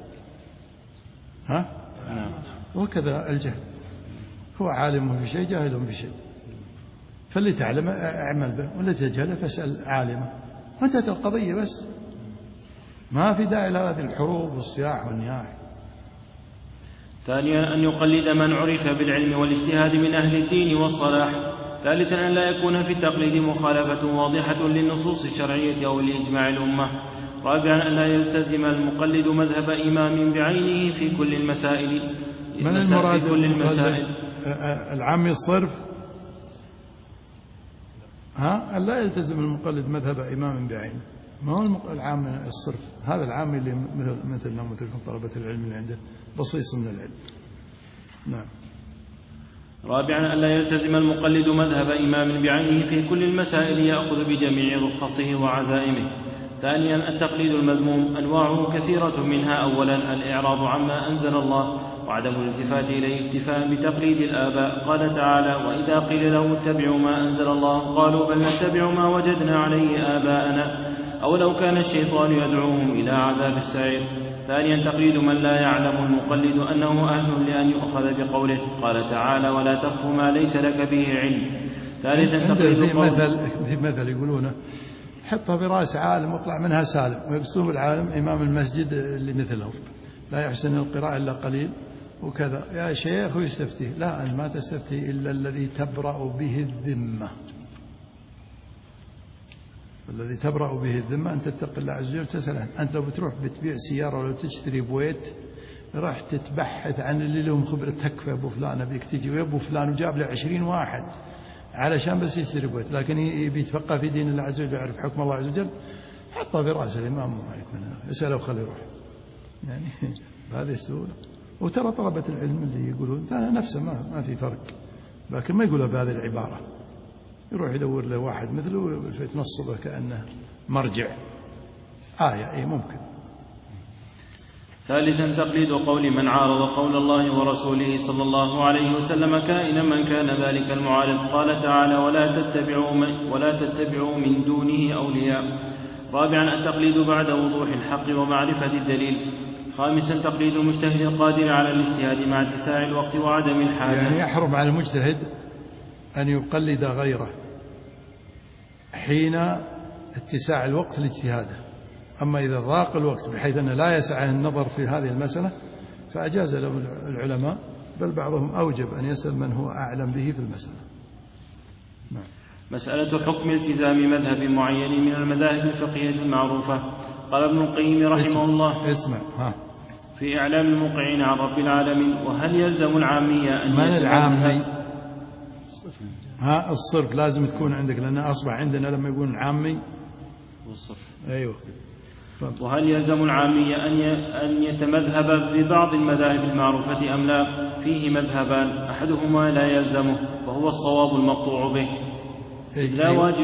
نعم. وكذا الجهل، هو عالم في شيء جاهل في شيء، فاللي تعلم اعمل به، واللي تجهل فاسأل عالمه، وانتهت القضية بس. ما في داعي لهذه الحروب والصياح والنياح. ثانيا أن يقلد من عرف بالعلم والاجتهاد من أهل الدين والصلاح. ثالثا أن لا يكون في التقليد مخالفة واضحة للنصوص الشرعية أو لإجماع الأمة. رابعا أن لا يلتزم المقلد مذهب إمام بعينه في كل المسائل. من المراد العامي الصرف؟ أن لا يلتزم المقلد مذهب إمام بعينه، ما هو العامي الصرف، هذا العامي اللي مثلنا مثلكم طلبة العلم اللي عنده بصيص من العلم. نعم. رابعا ألا يلتزم المقلد مذهب إمام بعينه في كل المسائل يأخذ بجميع رخصه وعزائمه. ثانيا التقليد المذموم أنواعه كثيرة، منها أولا الإعراض عما أنزل الله وعدم الالتفات إليه اكتفاء بتقليد الآباء. قال تعالى: وإذا قيل لهم اتبعوا ما أنزل الله قالوا بل نتبع ما وجدنا عليه آباءنا أو لو كان الشيطان يدعوهم إلى عذاب السعير. ثانيا تقليد من لا يعلم المقلد أنه أهل لأن يؤخذ بقوله. قال تعالى: ولا تقف ما ليس لك به علم. ثالثا تقليد في مثل يقولونه: حطها براس عالم واطلع منها سالم، ويقصدون بالعالم إمام المسجد اللي مثلهم لا يحسن القراءة إلا قليل وكذا، يا شيخ ويستفتيه. لا، أن ما تستفتيه إلا الذي تبرأ به الذمة. الذي تبرأ به الذمة أن تتقي الله عز وجل وتسأله. أنت لو بتروح بتبيع سيارة ولو تشتري بويت، راح تتبحث عن اللي لهم خبرة، تكفى أبو فلان أبيك تجي ويبو فلان وجاب له 20 واحد علشان بس يشتري بويت، لكن بيتفقه في دين الله عز وجل ويعرف حكم الله عز وجل، حطه برأس الإمام مالك منها، اسأله وخليه يروح، يعني بهذه السهولة. وترى طلبة العلم اللي يقولون نفسه ما في فرق، لكن ما يقولها بهذه العبارة، يروح يدور له واحد مثله ويتنصبه كأنه مرجع آية. أي ممكن. ثالثا تقليد قول من عارض قول الله ورسوله صلى الله عليه وسلم كائنا من كان ذلك المعارض. قال تعالى: ولا تتبعوا من دونه أولياء. رابعا التقليد بعد وضوح الحق ومعرفة الدليل. خامسا تقليد المجتهد القادر على الاجتهاد مع اتساع الوقت وعدم الحاجة. يعني يحرم على المجتهد أن يقلد غيره حين اتساع الوقت لاجتهاده، أما إذا ضاق الوقت بحيث أنه لا يسعه النظر في هذه المسألة فأجاز له العلماء، بل بعضهم أوجب أن يسأل من هو أعلم به في المسألة. نعم. مسألة حكم التزام مذهب معين من المذاهب الفقهية المعروفة. قال ابن القيم رحمه الله: اسمع في إعلام الموقعين عن رب العالمين: وهل يلزم العامية أن من العامي؟ الصرف لازم تكون عندك، لأن أصبح عندنا لما يقول عامي والصرف. أيوه. وهل يلزم العامي أن يتمذهب ببعض المذاهب المعروفة أم لا؟ فيه مذهبان، أحدهما لا يلزمه وهو الصواب المقطوع به، إذ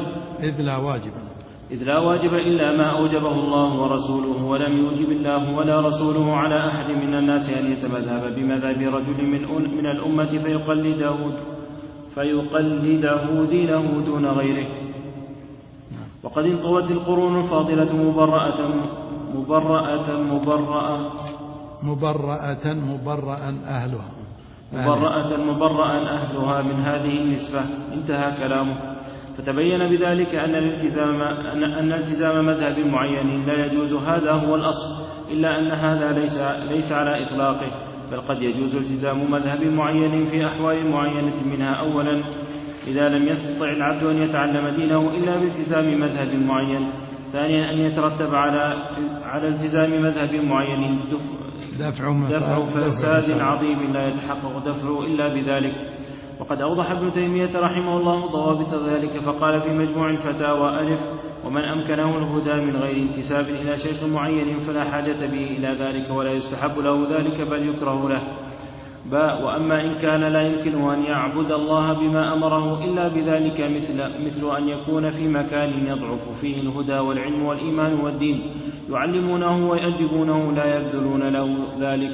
لا واجب إلا ما أوجبه الله ورسوله، ولم يوجب الله ولا رسوله على أحد من الناس أن يتمذهب بمذهب رجل من الأمة فيقلده دينه دون غيره. وقد انطوت القرون الفاضلة مبرأ أهلها من هذه النسبة. انتهى كلامه. فتبين بذلك أن التزام مذهب معين لا يجوز، هذا هو الأصل، إلا أن هذا ليس على إطلاقه، بل قد يجوز التزام مذهب معين في أحوال معينة، منها أولا إذا لم يستطع العبد أن يتعلم دينه إلا بالتزام مذهب معين. ثانيا أن يترتب على التزام مذهب معين دفع فساد عظيم لا يتحقق دفعه إلا بذلك. وقد أوضح ابن تيمية رحمه الله ضوابط ذلك، فقال في مجموع الفتاوى: ألف: ومن أمكنه الهدى من غير انتساب إلى شيخ معين فلا حاجة به إلى ذلك ولا يستحب له ذلك بل يكره له. باء: وأما إن كان لا يمكنه أن يعبد الله بما أمره إلا بذلك، مثل أن يكون في مكان يضعف فيه الهدى والعلم والإيمان والدين، يعلمونه ويؤدبونه، لا يبذلون له ذلك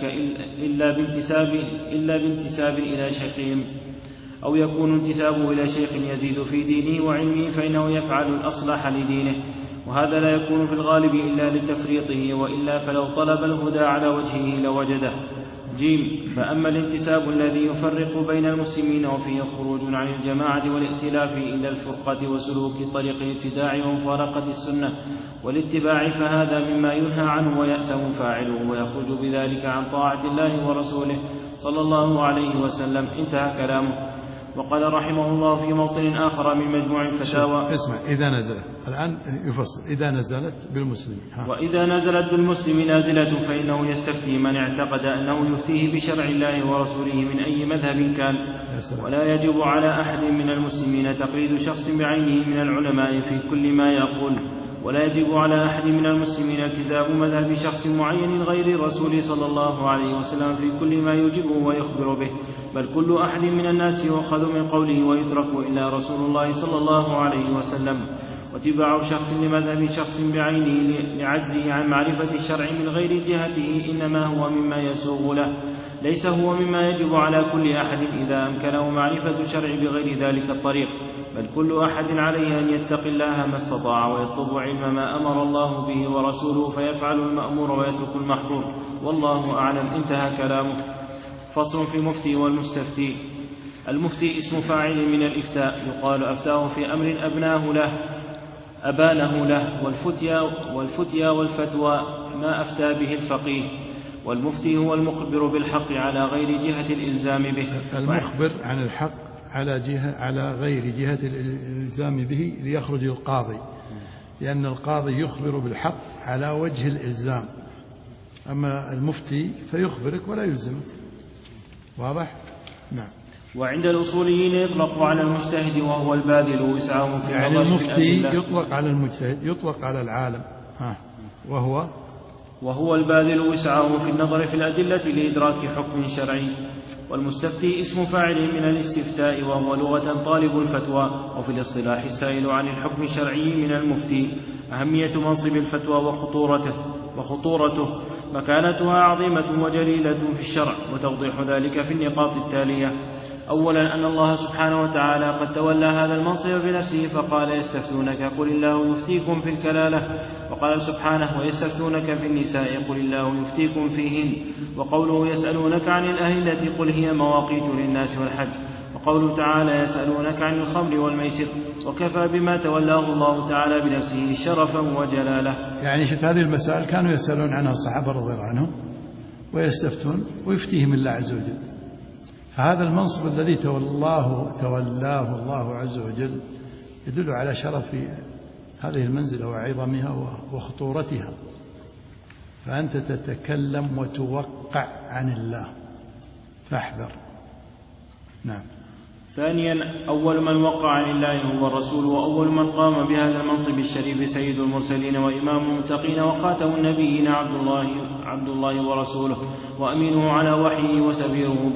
إلا بانتساب إلى شيخهم، أو يكون انتسابه إلى شيخ يزيد في دينه وعلمه فإنه يفعل الأصلح لدينه، وهذا لا يكون في الغالب إلا لتفريطه، وإلا فلو طلب الهدى على وجهه لوجده. جيم. فأما الانتساب الذي يفرق بين المسلمين وفيه خروج عن الجماعة والائتلاف إلى الفرقة وسلوك طريق الابتداع ومفارقة السنة والاتباع، فهذا مما ينهى عنه ويأثم فاعله ويخرج بذلك عن طاعة الله ورسوله صلى الله عليه وسلم. انتهى كلامه. وقال رحمه الله في موطن آخر من مجموع الفتاوى: اسمع، إذا نزلت الآن يفصل، إذا نزلت بالمسلم، وإذا نزلت بالمسلم نازلة فإنه يستفتي من اعتقد أنه يفتيه بشرع الله ورسوله من أي مذهب كان، ولا يجب على أحد من المسلمين تقليد شخص بعينه من العلماء في كل ما يقول، ولا يجب على أحد من المسلمين التزام مذهب شخص معين غير الرسول صلى الله عليه وسلم في كل ما يجبه ويخبر به، بل كل أحد من الناس يؤخذ من قوله ويترك إلا رسول الله صلى الله عليه وسلم. واتباع شخص لمذهب شخص بعينه لعجزه عن معرفة الشرع من غير جهته إنما هو مما يسوغ له، ليس هو مما يجب على كل أحد إذا أمكنه معرفة الشرع بغير ذلك الطريق، بل كل أحد عليه أن يتقي الله ما استطاع ويطلب علم ما أمر الله به ورسوله فيفعل المأمور ويترك المحظور، والله أعلم. انتهى كلامه. فصل في المفتي والمستفتي. المفتي اسم فاعل من الإفتاء، يقال أفتاه في أمر أبانه له، والفتيا والفتوى ما أفتى به الفقيه. والمفتي هو المخبر بالحق على غير جهة الإلزام به. المخبر عن الحق على غير جهة الإلزام به ليخرج القاضي، لأن القاضي يخبر بالحق على وجه الإلزام، أما المفتي فيخبرك ولا يلزمك. واضح؟ نعم. وعند الأصوليين يطلق على المجتهد وهو الباذل وسعه في يعني المفتي يطلق على المجتهد، يطلق على العالم، وهو الباذل وسعه في النظر في الأدلة لإدراك حكم شرعي. والمستفتي اسم فاعل من الاستفتاء، وهو لغة طالب الفتوى، وفي الاصطلاح السائل عن الحكم الشرعي من المفتي. أهمية منصب الفتوى وخطورته مكانتها عظيمة وجليلة في الشرع، وتوضيح ذلك في النقاط التالية: أولا، أن الله سبحانه وتعالى قد تولى هذا المنصب بنفسه فقال: يستفتونك قل الله يفتيكم في الكلالة، وقال سبحانه: ويستفتونك في النساء قل الله يفتيكم فيهن، وقوله: يسألونك عن الأهلة قل هي مواقيت للناس والحج، وقوله تعالى: يسألونك عن الخمر والميسر، وكفى بما تولاه الله تعالى بنفسه شرفا وجلاله. يعني شوف، هذه المسائل كانوا يسألون عنها الصحابة رضي الله عنهم ويستفتون ويفتيهم الله عز وجل، فهذا المنصب الذي تولاه الله عز وجل يدل على شرف هذه المنزلة وعظمها وخطورتها، فأنت تتكلم وتوقع عن الله فاحذر. نعم. ثانيا، أول من وقع عن الله هو الرسول، وأول من قام بهذا المنصب الشريف سيد المرسلين وإمام المتقين وخاتم النبيين عبد الله ورسوله وأمينه على وحيه وسفيره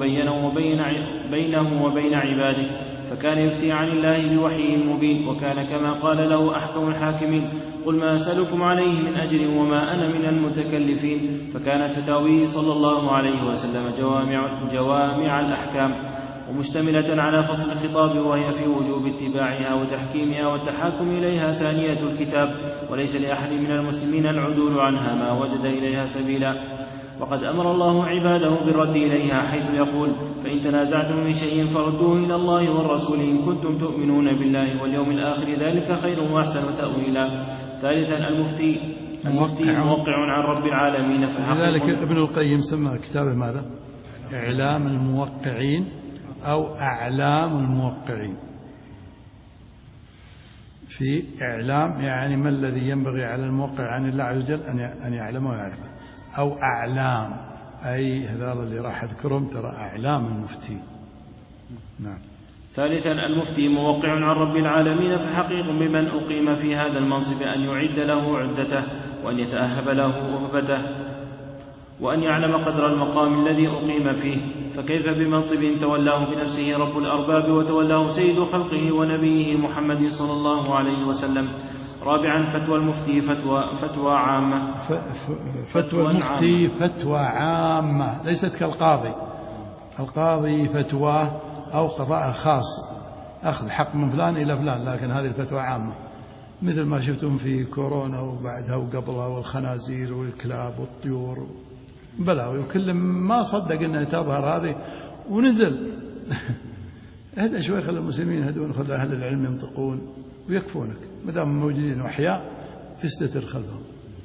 بينه وبين عباده، فكان يفتي عن الله بوحيه المبين، وكان كما قال له أحكم الحاكمين: قل ما أسألكم عليه من أجر وما أنا من المتكلفين. فكانت فتاويه صلى الله عليه وسلم جوامع الأحكام ومشتملة على فصل الخطاب، وهي في وجوب اتباعها وتحكيمها والتحاكم إليها ثانية الكتاب، وليس لأحد من المسلمين العدول عنها ما وجد إليها سبيلا. وقد أمر الله عباده بالرد إليها، حيث يقول: فإن تنازعتم من شيء فردوه إلى الله والرسول إن كنتم تؤمنون بالله واليوم الآخر، ذلك خير وأحسن تأويلا. ثالثا، المفتي موقع عن رب العالمين، لذلك ابن القيم سمى كتابه ماذا؟ إعلام الموقعين أو أعلام الموقعين. في إعلام يعني ما الذي ينبغي على الموقع عن الله عز وجل أن يعلمه ويعرفه، أو أعلام أي هذا اللي راح أذكرهم ترى أعلام المفتي. نعم. ثالثا، المفتي موقع عن رب العالمين، فحقيق بمن أقيم في هذا المنصب أن يعد له عدته وأن يتأهب له أهبته وأن يعلم قدر المقام الذي أقيم فيه، فكيف بمنصب تولاه بنفسه رب الأرباب وتولاه سيد خلقه ونبيه محمد صلى الله عليه وسلم. رابعا، فتوى المفتي فتوى عامة. فتوى المفتي فتوى عامة، ليست كالقاضي. القاضي فتوى أو قضاء خاص، أخذ حق من فلان إلى فلان، لكن هذه الفتوى عامة، مثل ما شفتم في كورونا وبعدها وقبلها، والخنازير والكلاب والطيور بلاوي، وكل ما صدق أنها تظهر هذه ونزل اهدى شوي، خلي المسلمين يهدون، خلي أهل العلم ينطقون ويكفونك، ما دام موجودين وأحياء استتر خلفهم.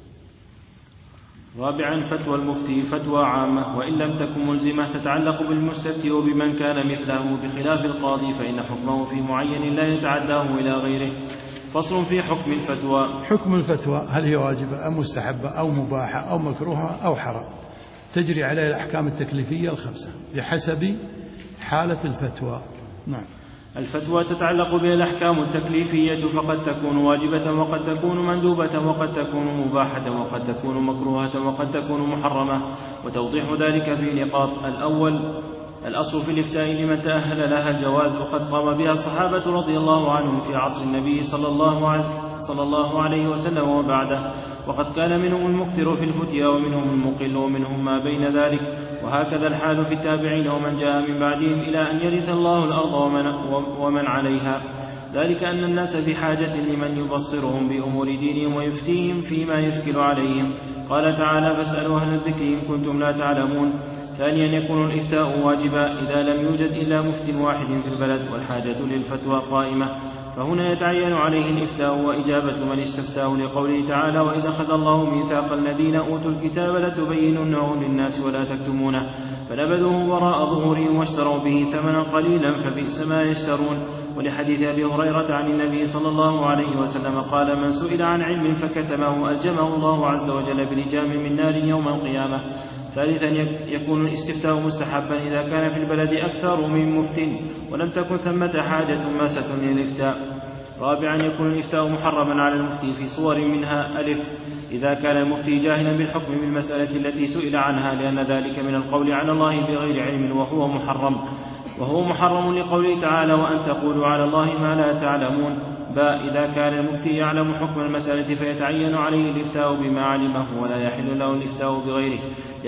رابعا فتوى المفتي فتوى عامة وإن لم تكن ملزمة تتعلق بالمستفتي وبمن كان مثله، بخلاف القاضي فإن حكمه في معين لا يتعداه إلى غيره. فصل في حكم الفتوى. حكم الفتوى هل هي واجبة أو مستحبة أو مباحة أو مكروهة أو حرام، تجري عليها الأحكام التكليفية الخمسة بحسب حالة الفتوى. نعم. الفتوى تتعلق بها الأحكام التكليفية، فقد تكون واجبة وقد تكون مندوبة وقد تكون مباحة وقد تكون مكروهة وقد تكون محرمة، وتوضيح ذلك في نقاط. الأول: الأصل في الإفتاء لمن تأهل لها الجواز، وقد قام بها الصحابة رضي الله عنهم في عصر النبي صلى الله عليه وسلم وبعده، وقد كان منهم المكثر في الفتيا ومنهم المقل ومنهم ما بين ذلك، وهكذا الحال في التابعين ومن جاء من بعدهم إلى أن يرث الله الأرض ومن عليها. ذلك أن الناس بحاجة لمن يبصرهم بأمور دينهم ويفتيهم فيما يشكل عليهم. قال تعالى: فاسألوا أهل الذكر إن كنتم لا تعلمون. ثانيا: يكون الإفتاء واجبا إذا لم يوجد إلا مفت واحد في البلد والحاجة للفتوى قائمة، فهنا يتعين عليه الإفتاء وإجابة من استفتاه، لقوله تعالى: وإذا أخذ الله ميثاق الذين أوتوا الكتاب لتبيننه للناس ولا تكتمونه فنبذوه وراء ظهورهم واشتروا به ثمنا قليلا فبئس ما يشترون. ولحديث أبي هريرة عن النبي صلى الله عليه وسلم قال: من سئل عن علم فكتمه ألجمه الله عز وجل بلجام من نار يوم القيامة. ثالثا: يكون الاستفتاء مستحبا إذا كان في البلد أكثر من مفت ولم تكن ثمة حاجة ماسة للإفتاء. رابعا: يكون الإفتاء محرما على المفتي في صور منها: ألف: إذا كان المفتي جاهلا بالحكم بالمسألة التي سئل عنها، لأن ذلك من القول على الله بغير علم وهو محرم لقوله تعالى: وأن تقولوا على الله ما لا تعلمون. باء: إذا كان المفتي يعلم حكم المسألة فيتعين عليه الإفتاء بما علمه ولا يحل له الإفتاء بغيره،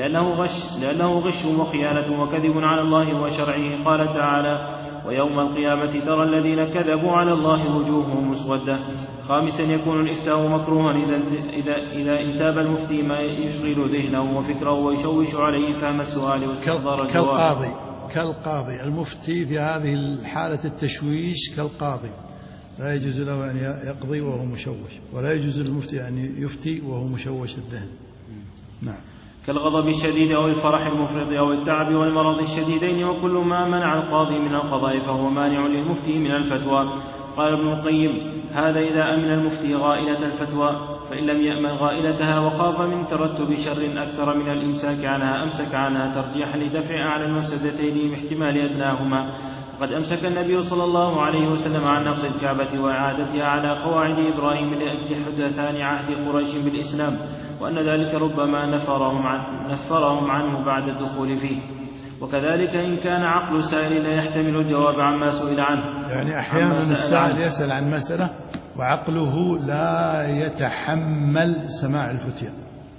لأنه غش وخيانة وكذب على الله وشرعه. قال تعالى: ويوم القيامة ترى الذين كذبوا على الله وجوههم مسودة. خامسا: يكون الإفتاء مكروها إذا انتاب المفتي ما يشغل ذهنه وفكره ويشوش عليه فهم السؤال واستحضار الجواب. كالقاضي المفتي في هذه الحالة التشويش كالقاضي، لا يجوز له أن يقضي وهو مشوش، ولا يجوز للمفتي أن يفتي وهو مشوش الذهن. نعم. كالغضب الشديد أو الفرح المفرط أو التعب والمرض الشديدين، وكل ما منع القاضي من القضاء فهو مانع للمفتي من الفتوى. قال ابن القيم: هذا إذا أمن المفتي غائلة الفتوى، فإن لم يأمن غائلتها وخاف من ترتب شر أكثر من الإمساك عنها أمسك عنها ترجيحا لدفع أعلى المفسدتين باحتمال أدناهما. وقد أمسك النبي صلى الله عليه وسلم عن نقض الكعبة وإعادتها على قواعد إبراهيم لأجل حدثان عهد قريش بالإسلام، وأن ذلك ربما نفرهم عنه بعد الدخول فيه. وكذلك إن كان عقل السائل لا يحتمل الجواب عما سئل عنه، يعني أحيانا السائل يسأل عن مسألة وعقله لا يتحمل سماع الفتيا،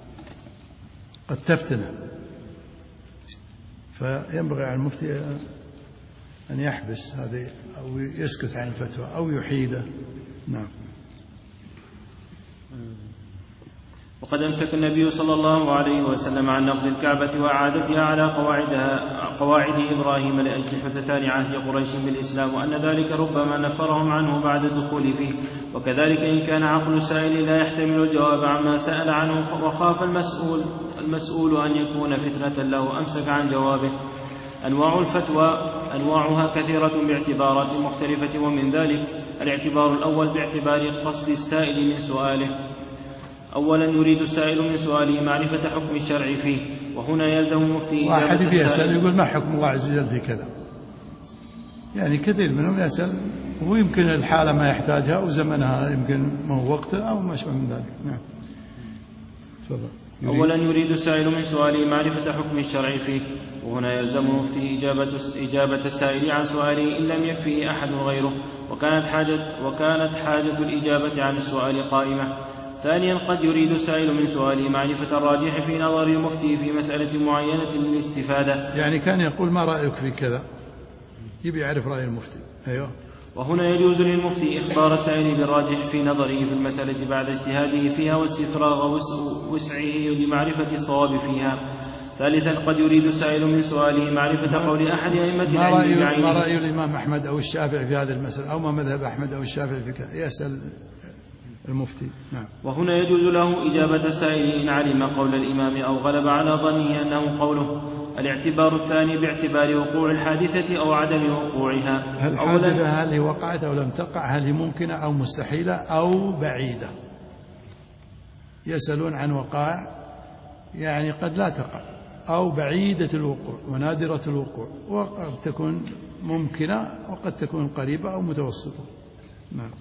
قد تفتنه، فينبغي على المفتي أن يحبس هذه أو يسكت عن الفتوى أو يحيده. نعم. وقد أمسك النبي صلى الله عليه وسلم عن نقض الكعبة وإعادتها على قواعد إبراهيم لأجل حدثان عهد قريش بالإسلام، وأن ذلك ربما نفرهم عنه بعد الدخول فيه. وكذلك إن كان عقل السائل لا يحتمل الجواب عما سأل عنه وخاف المسؤول أن يكون فتنة له أمسك عن جوابه. أنواع الفتوى أنواعها كثيرة باعتبارات مختلفة، ومن ذلك الاعتبار الأول باعتبار قصد السائل من سؤاله. أولا: يريد السائل من سؤاله معرفة حكم الشرع فيه، وهنا يلزم المفتي واحد بيسأل يقول ما حكم الله عز وجل في كذا، يعني كثير منهم يسأل ويمكن الحالة ما يحتاجها وزمنها يمكن ما هو وقته أو ما شابه من ذلك. نعم. تفضل. أولا: يريد السائل من سؤاله معرفة حكم الشرع فيه، وهنا يلزم المفتي إجابة السائل عن سؤاله إن لم يكفه أحد غيره، وكانت حاجة الإجابة عن السؤال قائمة. ثانيا: قد يريد السائل من سؤاله معرفة الراجح في نظر المفتي في مسألة معينة للاستفادة، يعني كان يقول ما رأيك في كذا، يبي يعرف رأي المفتي. أيوه. وهنا يجوز للمفتي إخبار السائل بالراجح في نظره في المسألة بعد اجتهاده فيها واستفراغ وسعه لمعرفة الصواب فيها. ثالثا قد يريد السائل من سؤاله معرفة قول أحد أئمة العلم بعينه. ما رأي الإمام أحمد أو الشافعي في هذه المسألة، أو ما مذهب أحمد أو الشافعي في كذا، يسأل المفتي. نعم. وهنا يجوز له إجابة السائل إن علم قول الإمام أو غلب على ظنه أنه قوله. الاعتبار الثاني باعتبار وقوع الحادثة أو عدم وقوعها. هل الحادثة هل هي وقعت أو لم تقع، هل هي ممكنة أو مستحيلة أو بعيدة. يسألون عن وقائع يعني قد لا تقع أو بعيدة الوقوع ونادرة الوقوع، وقد تكون ممكنة وقد تكون قريبة أو متوسطة. نعم.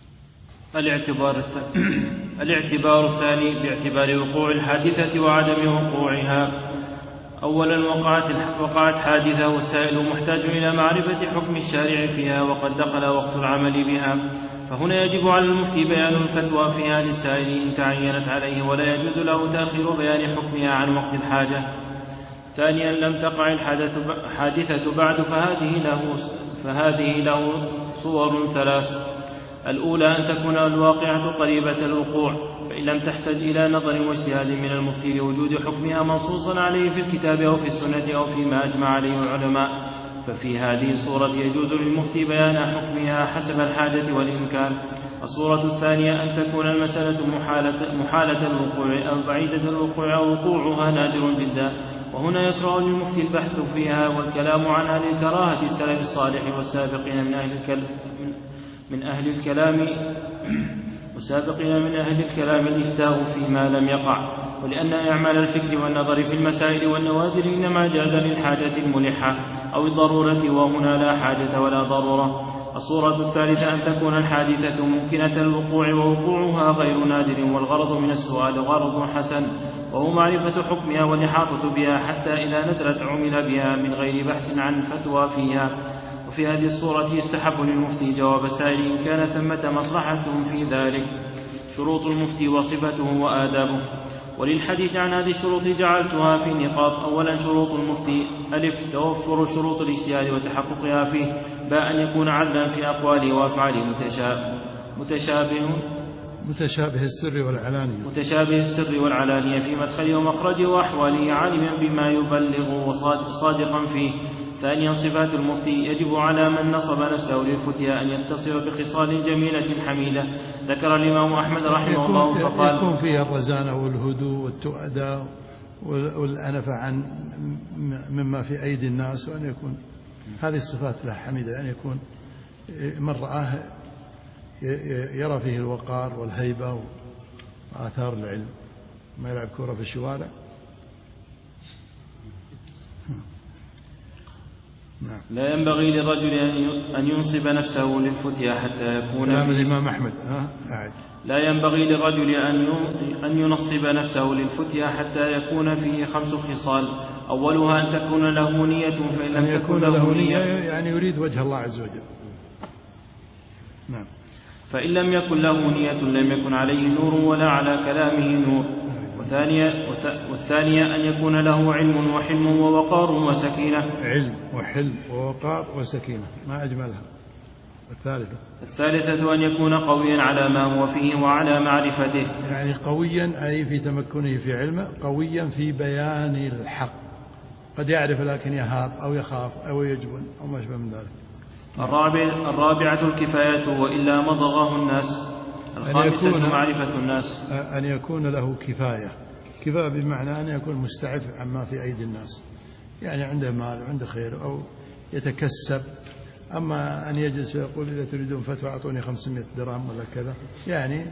الاعتبار الثاني باعتبار وقوع الحادثة وعدم وقوعها. أولا وقعت حادثة والسائل محتاج إلى معرفة حكم الشارع فيها وقد دخل وقت العمل بها، فهنا يجب على المفتي بيان الفتوى فيها للسائل إن تعينت عليه، ولا يجوز له تأخير بيان حكمها عن وقت الحاجة. ثانيا لم تقع الحادثة بعد فهذه له صور ثلاث. الأولى أن تكون الواقعة قريبة الوقوع، فإن لم تحتج إلى نظر واجتهاد من المفتي لوجود حكمها منصوصا عليه في الكتاب أو في السنة أو فيما أجمع عليه العلماء، ففي هذه الصورة يجوز للمفتي بيان حكمها حسب الحاجة والإمكان. الصورة الثانية أن تكون المسألة محالة الوقوع أو بعيدة الوقوع أو وقوعها نادر جدا، وهنا يكره للمفتي البحث فيها والكلام عنها للكراهة السلف الصالح والسابقين من أهل الكلام الإفتاء فيما لم يقع، ولأن إعمال الفكر والنظر في المسائل والنوازل إنما جاز للحاجة الملحة أو الضرورة، وهنا لا حاجة ولا ضرورة. الصورة الثالثة أن تكون الحادثة ممكنة الوقوع ووقوعها غير نادر، والغرض من السؤال غرض حسن وهو معرفة حكمها والإحاطة بها حتى إذا نزلت عمل بها من غير بحث عن فتوى فيها. وفي هذه الصورة يستحب للمفتي جواب السائل إن كان ثمة مصلحة في ذلك. شروط المفتي وصفته وآدابه. وللحديث عن هذه الشروط جعلتها في نقاط. أولا شروط المفتي: ألف توفر شروط الاجتهاد وتحققها فيه، باء أن يكون عدلا في أقواله وأفعاله متشابه السر والعلانية في مدخله ومخرجه وأحواله، عالما بما يبلغ وصادقا فيه. ثانيا صفات المفتي: يجب على من نصب نفسه للفتيا أن يتصف بخصال جميلة حميدة. ذكر الإمام أحمد رحمه الله فقال: يكون فيها الرزانة والهدوء والتؤدى والأنفة عن مما في أيدي الناس، وأن يكون هذه الصفات لها حميدة، أن يكون من رآه يرى فيه الوقار والهيبة وآثار العلم، ما يلعب كرة في الشوارع. لا ينبغي للرجل أن ينصب نفسه للفتيا حتى يكون كلام الإمام أحمد. لا ينبغي للرجل أن ينصب نفسه للفتيا حتى يكون فيه 5 خصال. أولها أن تكون له نية، فإن لم تكن له نية يعني يريد وجه الله عز وجل. نعم. فإن لم يكن له نية لم يكن عليه نور ولا على كلامه نور. والثانية أن يكون له علم وحلم ووقار وسكينة. علم وحلم ووقار وسكينة، ما أجملها. الثالثة أن يكون قويا على ما هو فيه وعلى معرفته، يعني قويا أي في تمكنه في علمه، قويا في بيان الحق، قد يعرف لكن يهاب أو يخاف أو يجبن أو ما شابه من ذلك. الرابعة الكفاية وإلا مضغه الناس. الخامسة معرفة الناس، أن يكون له كفاية بمعنى أن يكون مستعف عما في أيدي الناس، يعني عنده مال وعنده خير أو يتكسب. أما أن يجلس ويقول إذا تريدون فتوى أعطوني 500 درهم ولا كذا، يعني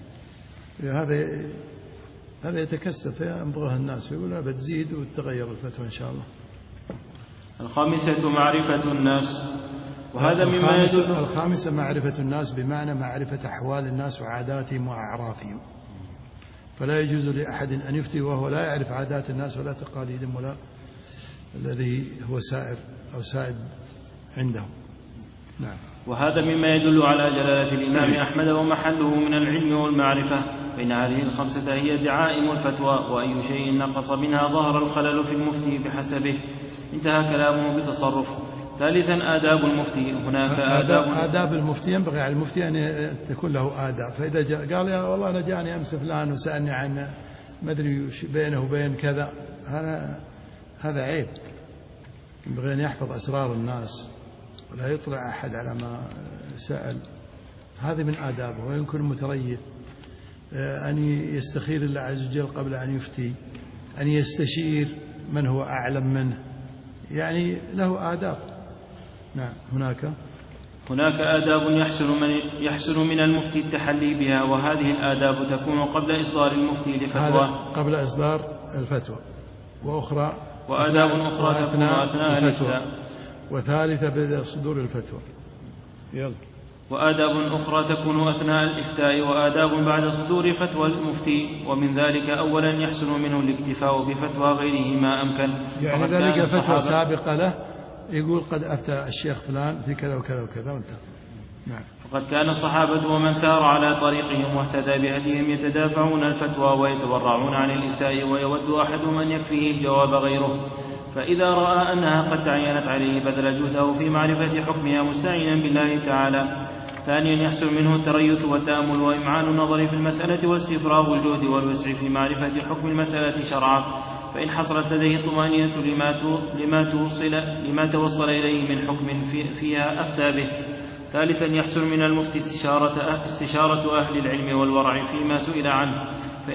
هذا يتكسب فينبغه الناس ويقول بتزيد وتغير الفتوى إن شاء الله. الخامسة معرفة الناس، وهذا مما يدل. الخامسة معرفة الناس بمعنى معرفة أحوال الناس وعاداتهم وأعرافهم، فلا يجوز لأحد أن يفتي وهو لا يعرف عادات الناس ولا تقاليدهم ولا الذي هو سائر أو سائد عندهم. نعم. وهذا مما يدل على جلالة الإمام أحمد ومحله من العلم والمعرفة، فإن هذه الخمسة هي دعائم الفتوى، وأي شيء نقص منها ظهر الخلل في المفتي بحسبه. انتهى كلامه بتصرف. ثالثا آداب المفتي. هناك آداب المفتي، ينبغي على المفتي أن تكون له آداب. فإذا قال يا والله أنا جاني أمس فلان وسألني عن ما أدري بينه وبين كذا، هذا هذا عيب، ينبغي أن يحفظ أسرار الناس ولا يطلع أحد على ما سأل. هذه من آدابه. ويمكن المتريث أن يستخير الله عز وجل قبل أن يفتي، أن يستشير من هو أعلم منه، يعني له آداب. نعم. هناك آداب يحسن من المفتي التحلي بها، وهذه الآداب تكون قبل إصدار المفتي لفتوى، قبل إصدار الفتوى، وآداب أخرى تكون أثناء الإفتاء، وثالثة بدء صدور الفتوى. وآداب أخرى تكون أثناء الإفتاء، وآداب بعد صدور فتوى المفتي. ومن ذلك أولا يحسن منه الاكتفاء بفتوى غيره ما أمكن، يعني ذلك فتوى سابقة له يقول قد أفتى الشيخ فلان في كذا وكذا وكذا وانتهى. نعم. فقد كان الصحابة ومن سار على طريقهم واهتدى بهديهم يتدافعون الفتوى ويتبرعون عن الإفتاء، ويود أحدهم أن يكفيه الجواب غيره، فإذا رأى أنها قد تعينت عليه بذل جهده في معرفة حكمها مستعينا بالله تعالى. ثانيا يحصل منه التريث والتأمل وإمعان النظر في المسألة واستفراغ الجهد والوسع في معرفة حكم المسألة شرعا، فإن حصلت لديه الطمأنينة لما توصل إليه من حكم فيها أفتى به. ثالثا يحصل من المفتي استشارة أهل العلم والورع فيما سئل عنه،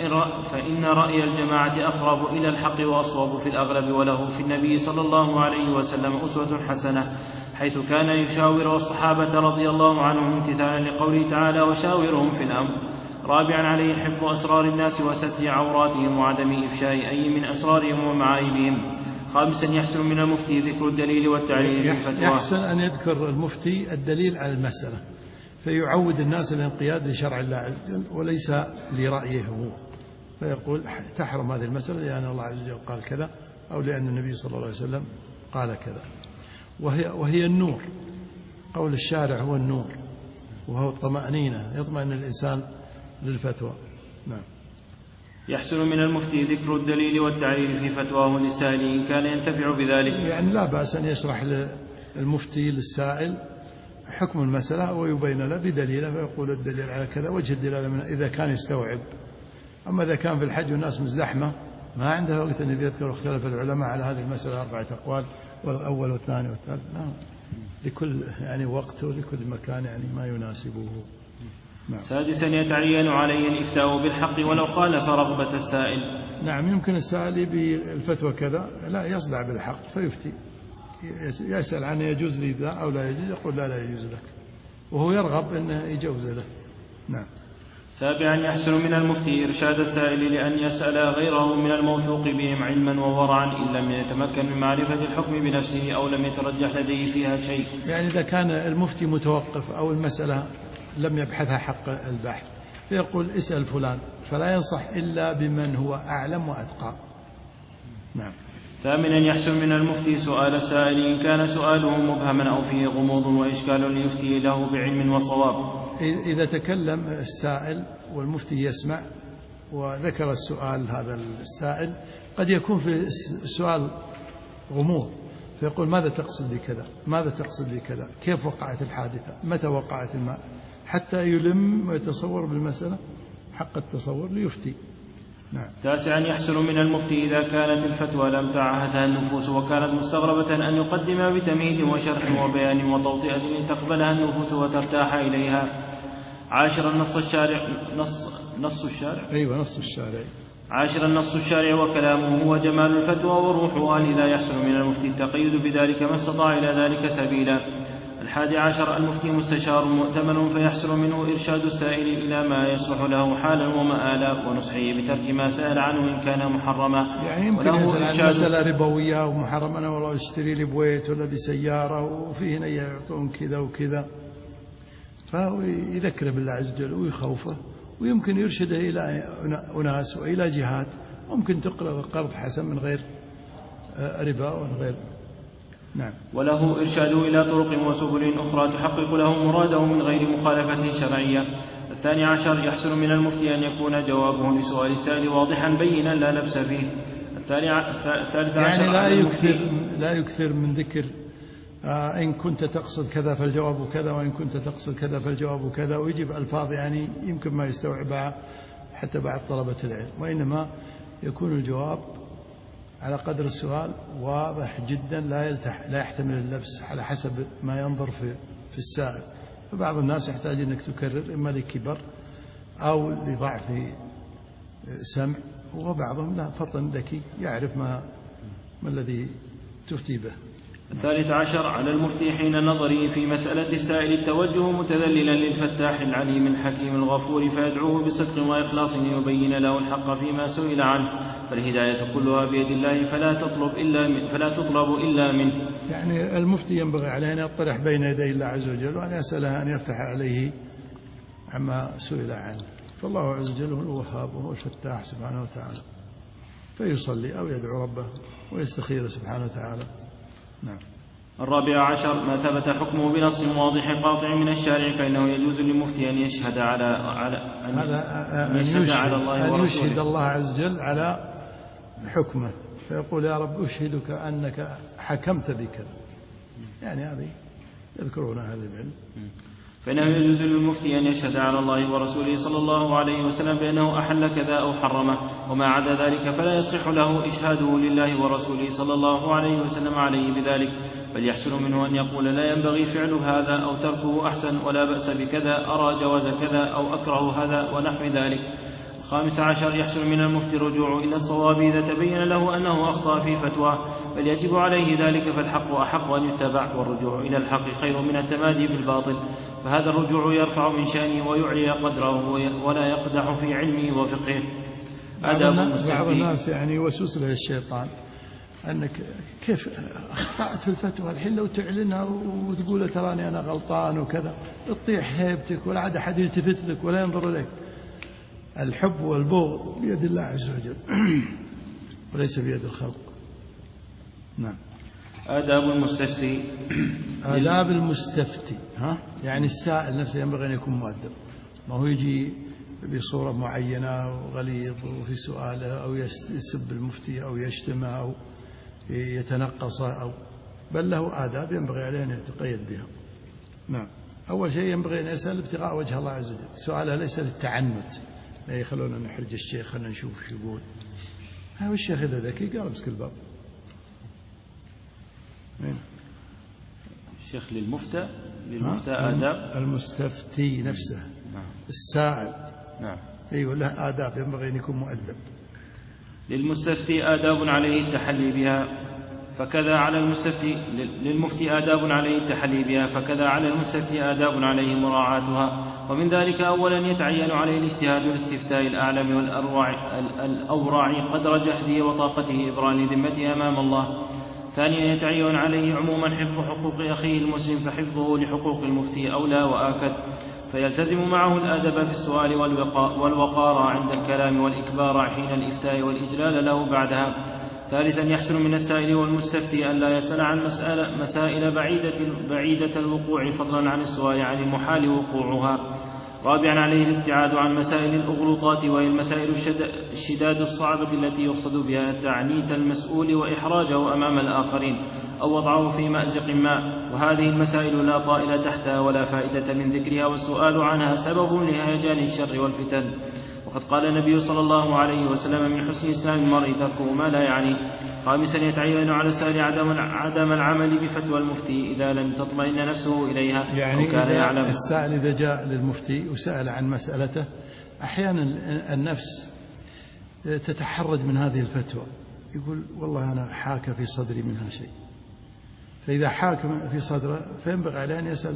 فإن رأي الجماعة أقرب إلى الحق وأصوب في الأغلب، وله في النبي صلى الله عليه وسلم أسوة حسنة، حيث كان يشاور الصحابة رضي الله عنهم امتثالا لقوله تعالى وشاورهم في الأمر. رابعا عليه حفظ أسرار الناس وستر عوراتهم وعدم إفشاء أي من أسرارهم ومعايبهم. خامسا يحسن من المفتي ذكر الدليل والتعليل في الفتوى. يحسن أن يذكر المفتي الدليل على المسألة، فيعود الناس الانقياد لشرع الله عز وجل وليس لرأيه هو، فيقول تحرم هذه المسألة لأن الله عز وجل قال كذا، أو لأن النبي صلى الله عليه وسلم قال كذا. وهي النور، قول الشارع هو النور، وهو الطمأنينة، يطمئن الإنسان للفتوى. نعم. يحسن من المفتي ذكر الدليل والتعليل في فتواه للسائل إن كان ينتفع بذلك، يعني لا بأس أن يشرح للمفتي للسائل حكم المسألة ويبين له بدليله، فيقول الدليل على كذا، وجه الدلالة من إذا كان يستوعب. أما إذا كان في الحج والناس مزدحمة ما عنده وقت أن يذكر، اختلف العلماء على هذه المسألة 4 أقوال، والأول والثاني والثالث، لكل يعني وقت ولكل مكان يعني ما يناسبه. نعم. سادسا يتعين عليه الإفتاء بالحق ولو خالف رغبة السائل. نعم. يمكن السائل بالفتوى كذا لا يصدع بالحق فيفتي، يسأل عنه يجوز لي ذا أو لا يجوز، يقول لا يجوز لك، وهو يرغب أنه يجوز له. نعم. سابعا يحسن من المفتي إرشاد السائل لأن يسأل غيره من الموثوق بهم علما وورعا إن لم يتمكن من معرفة الحكم بنفسه أو لم يترجح لديه فيها شيء. يعني إذا كان المفتي متوقف أو المسألة لم يبحثها حق البحث فيقول اسأل فلان، فلا ينصح إلا بمن هو أعلم وأتقى. نعم. ثامنا يحسن من المفتي سؤال السائل إن كان سؤاله مبهما أو فيه غموض وإشكال ليفتي له بعلم وصواب. إذا تكلم السائل والمفتي يسمع وذكر السؤال، هذا السائل قد يكون في السؤال غموض، فيقول ماذا تقصد بكذا، ماذا تقصد بكذا، كيف وقعت الحادثة، متى وقعت الماء، حتى يلم ويتصور بالمسألة حق التصور ليفتي. نعم. تاسعا يحسن من المفتي إذا كانت الفتوى لم تعهدها النفوس وكانت مستغربة أن يقدم بتمهيد وشرح وبيان وتوطئة تقبلها النفوس وترتاح إليها. عاشرا نص الشارع. عاشرا نص الشارع وكلامه هو جمال الفتوى وروحها، لذا يحسن من المفتي التقيد بذلك ما استطاع إلى ذلك سبيلا. 11 المفتي مستشار مؤتمن، فيحسن منه إرشاد السائل إلى ما يصلح له حالا ومآلا، ونصحه بترك ما سأل عنه إن كان محرما. يعني يمكن يسأل عن مسألة ربوية ومحرما، أنا والله اشتري لي بويت ولا بسيارة وفيه هنا يعطون كذا وكذا، فهو يذكر بالله عز وجل ويخوفه، ويمكن يرشده إلى أناس وإلى جهات ممكن تقرض قرض حسن من غير ربا ومن غير. نعم. وله إرشاده إلى طرق وسبل أخرى تحقق له مراده من غير مخالفة شرعية. 12 يحسن من المفتي أن يكون جوابه لسؤال السائل واضحا بينا لا لبس فيه. 13 يعني لا يكثر من ذكر إن كنت تقصد كذا فالجواب كذا، وإن كنت تقصد كذا فالجواب كذا، ويجيب ألفاظ يعني يمكن ما يستوعبها حتى بعد طلبة العلم، وإنما يكون الجواب على قدر السؤال واضح جدا لا يحتمل اللبس على حسب ما ينظر في السائل. فبعض الناس يحتاج أنك تكرر إما لكبر أو لضعف سمع، وبعضهم لا فطن ذكي يعرف ما الذي تفتي به. 13 على المفتي حين نظره في مسألة السائل التوجه متذللا للفتاح العليم الحكيم الغفور فيدعوه بصدق وإخلاص ليبين له الحق فيما سئل عنه، فالهداية كلها بيد الله فلا تطلب إلا منه. يعني المفتي ينبغي عليه أن يطرح بين يدي الله عز وجل وأن يسأله أن يفتح عليه عما سئل عنه، فالله عز وجل هو الوهاب وهو الفتاح سبحانه وتعالى، فيصلي أو يدعو ربه ويستخير سبحانه وتعالى. نعم. 14 ما ثبت حكمه بنص واضح قاطع من الشارع فإنه يجوز للمفتي أن يشهد أن يشهد الله عز وجل على حكمه، فيقول يا رب أشهدك أنك حكمت بكذا، يعني هذه يذكرون أهل العلم. فإنه يجوز للمفتي أن يشهد على الله ورسوله صلى الله عليه وسلم بأنه أحل كذا أو حرمه، وما عدا ذلك فلا يصح له إشهاده لله ورسوله صلى الله عليه وسلم عليه بذلك، بل يحسن منه أن يقول لا ينبغي فعل هذا أو تركه أحسن، ولا بأس بكذا، أرى جواز كذا أو أكره هذا ونحو ذلك. 15 يحسن من المفتي الرجوع إلى الصواب إذا تبين له أنه أخطأ في فتوى، بل يجب عليه ذلك، فالحق أحق أن يتبع، والرجوع إلى الحق خير من التمادي في الباطل، فهذا الرجوع يرفع من شأنه ويعلي قدره ولا يقدح في علمه وفقهه. بعض الناس يعني يوسوس له الشيطان أنك كيف أخطأت في الفتوى الحين لو تعلنها وتقول تراني أنا غلطان وكذا، تطيح هيبتك ولا عاد أحد يلتفت لك ولا ينظر إليك. الحب والبغض بيد الله عز وجل وليس بيد الخلق. نعم. آداب المستفتي. آداب المستفتي يعني السائل نفسه ينبغي أن يكون مؤدب، ما هو يجي بصورة معينة وغليظ وفي سؤاله أو يسب المفتي أو يشتمه أو يتنقصه بل له آداب ينبغي عليه أن يتقيد بها. نعم. أول شيء ينبغي أن يسأل ابتغاء وجه الله عز وجل، سؤاله ليس للتعنت، لا يخلونا نحرج الشيخ خلنا نشوف شو يقول. والشيخ إذا ذكي قال امسك الباب. الشيخ للمفتى آداب المستفتي نفسه. نعم. السائل. نعم. أيوة له آداب ينبغي أن يكون مؤدب. للمستفتي آداب عليه التحلي بها، فكذا على المستفتي للمفتي آداب عليه التحلي بها، فكذا على المستفتي آداب عليه مراعاتها. ومن ذلك أولا يتعين عليه الاجتهاد والاستفتاء الأعلم والأورع قدر جهده وطاقته إبراء لذمته أمام الله. ثانيا يتعين عليه عموما حفظ حقوق أخيه المسلم، فحفظه لحقوق المفتي أولى وآكد، فيلتزم معه الأدب في السؤال والوقار عند الكلام والإكبار حين الإفتاء والإجلال له بعدها. ثالثا يحسن من السائل والمستفتي أن لا يسأل عن مسائل بعيدة الوقوع فضلا عن السؤال عن المحال وقوعها. رابعا عليه الابتعاد عن مسائل الأغلوطات، وهي المسائل الشداد الصعبة التي يقصد بها تعنيت المسؤول وإحراجه أمام الآخرين أو وضعه في مأزق ما، وهذه المسائل لا طائل تحتها ولا فائدة من ذكرها، والسؤال عنها سبب لهيجان الشر والفتن. وقد قال النبي صلى الله عليه وسلم من حسن إسلام المرء تركه ما لا يعني. خامسا يتعين على السائل عدم العمل بفتوى المفتي إذا لم تطمئن نفسه إليها، يعني إذا السائل إذا جاء للمفتي وسأل عن مسألته أحيانا النفس تتحرج من هذه الفتوى، يقول والله أنا حاك في صدري منها شيء، فإذا حاك في صدره فينبغي عليه أن يسأل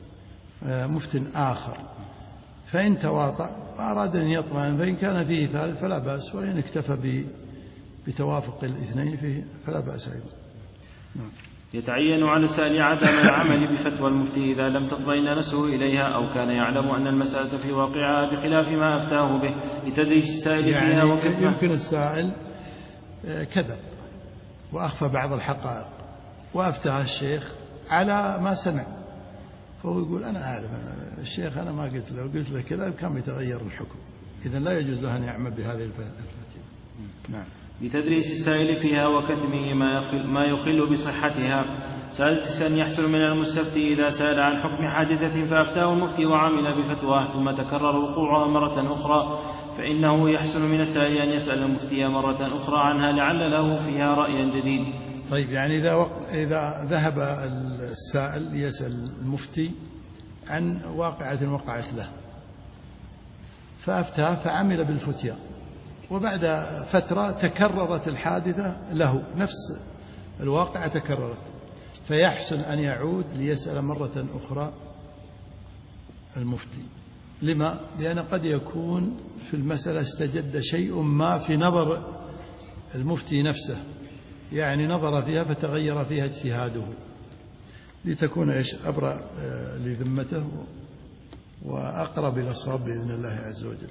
مفتٍ آخر، فإن تواطأ وأراد أن يطمئن فإن كان فيه ثالث فلا بأس، وإن اكتفى بتوافق الاثنين فيه فلا بأس أيضا. نعم. يتعين على السائل عدم العمل بفتوى المفتي إذا لم تطمئن نفسه إليها أو كان يعلم أن المسألة في واقعها بخلاف ما أفتاه به لتدريج السائل فيها وكتمه. يمكن السائل كذب وأخفى بعض الحقائق وأفتاه الشيخ على ما سمع، فهو يقول أنا عارف الشيخ أنا ما قلت له، قلت له كذا كان يتغير الحكم، إذن لا يجوز له أن يعمل بهذه الفتوى. نعم. لتدريس السائل فيها وكتمه ما يخل بصحتها. سأل 9 يحصل من المستفتي إذا سأل عن حكم حادثة فأفتاه المفتي وعمل بفتواه ثم تكرر وقوعها مرة أخرى، فإنه يحسن من السائل أن يسأل المفتي مرة أخرى عنها لعل له فيها رأيا جديد. طيب، يعني إذا ذهب السائل يسأل المفتي عن واقعة وقعت له فأفتاه فعمل بالفتيا، وبعد فترة تكررت الحادثة له، نفس الواقعة تكررت، فيحسن أن يعود ليسأل مرة أخرى المفتي. لما؟ لأن قد يكون في المسألة استجد شيء ما في نظر المفتي نفسه، يعني نظر فيها فتغير فيها اجتهاده، لتكون أبرأ لذمته وأقرب إلى الصواب بإذن الله عز وجل.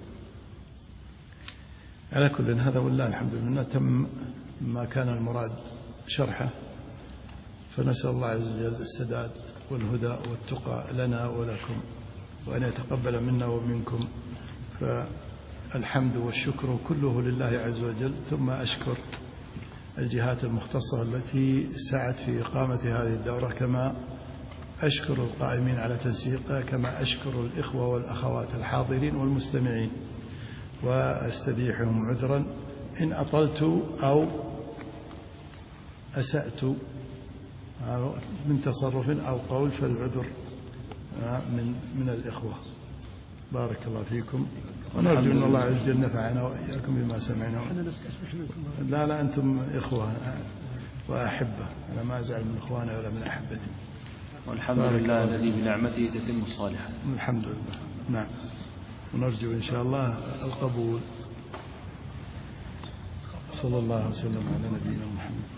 على كل هذا والله الحمد لله تم ما كان المراد شرحه، فنسأل الله عز وجل السداد والهدى والتقى لنا ولكم، وأن يتقبل منا ومنكم. فالحمد والشكر كله لله عز وجل، ثم أشكر الجهات المختصة التي سعت في إقامة هذه الدورة، كما أشكر القائمين على تنسيقها، كما أشكر الإخوة والأخوات الحاضرين والمستمعين، وأستبيحهم عذرا إن أطلت أو أسأت من تصرف أو قول، فالعذر من الإخوة. بارك الله فيكم، ونرجو أن الله عز وجل نفعنا وإياكم بما سمعنا. لا أنتم إخوة وأحبة، أنا ما أزعل من إخواني ولا من أحبتي، والحمد لله الذي بنعمته تتم الصالحات. الحمد لله. نعم، ونرجو إن شاء الله القبول. صلى الله وسلم على نبينا محمد.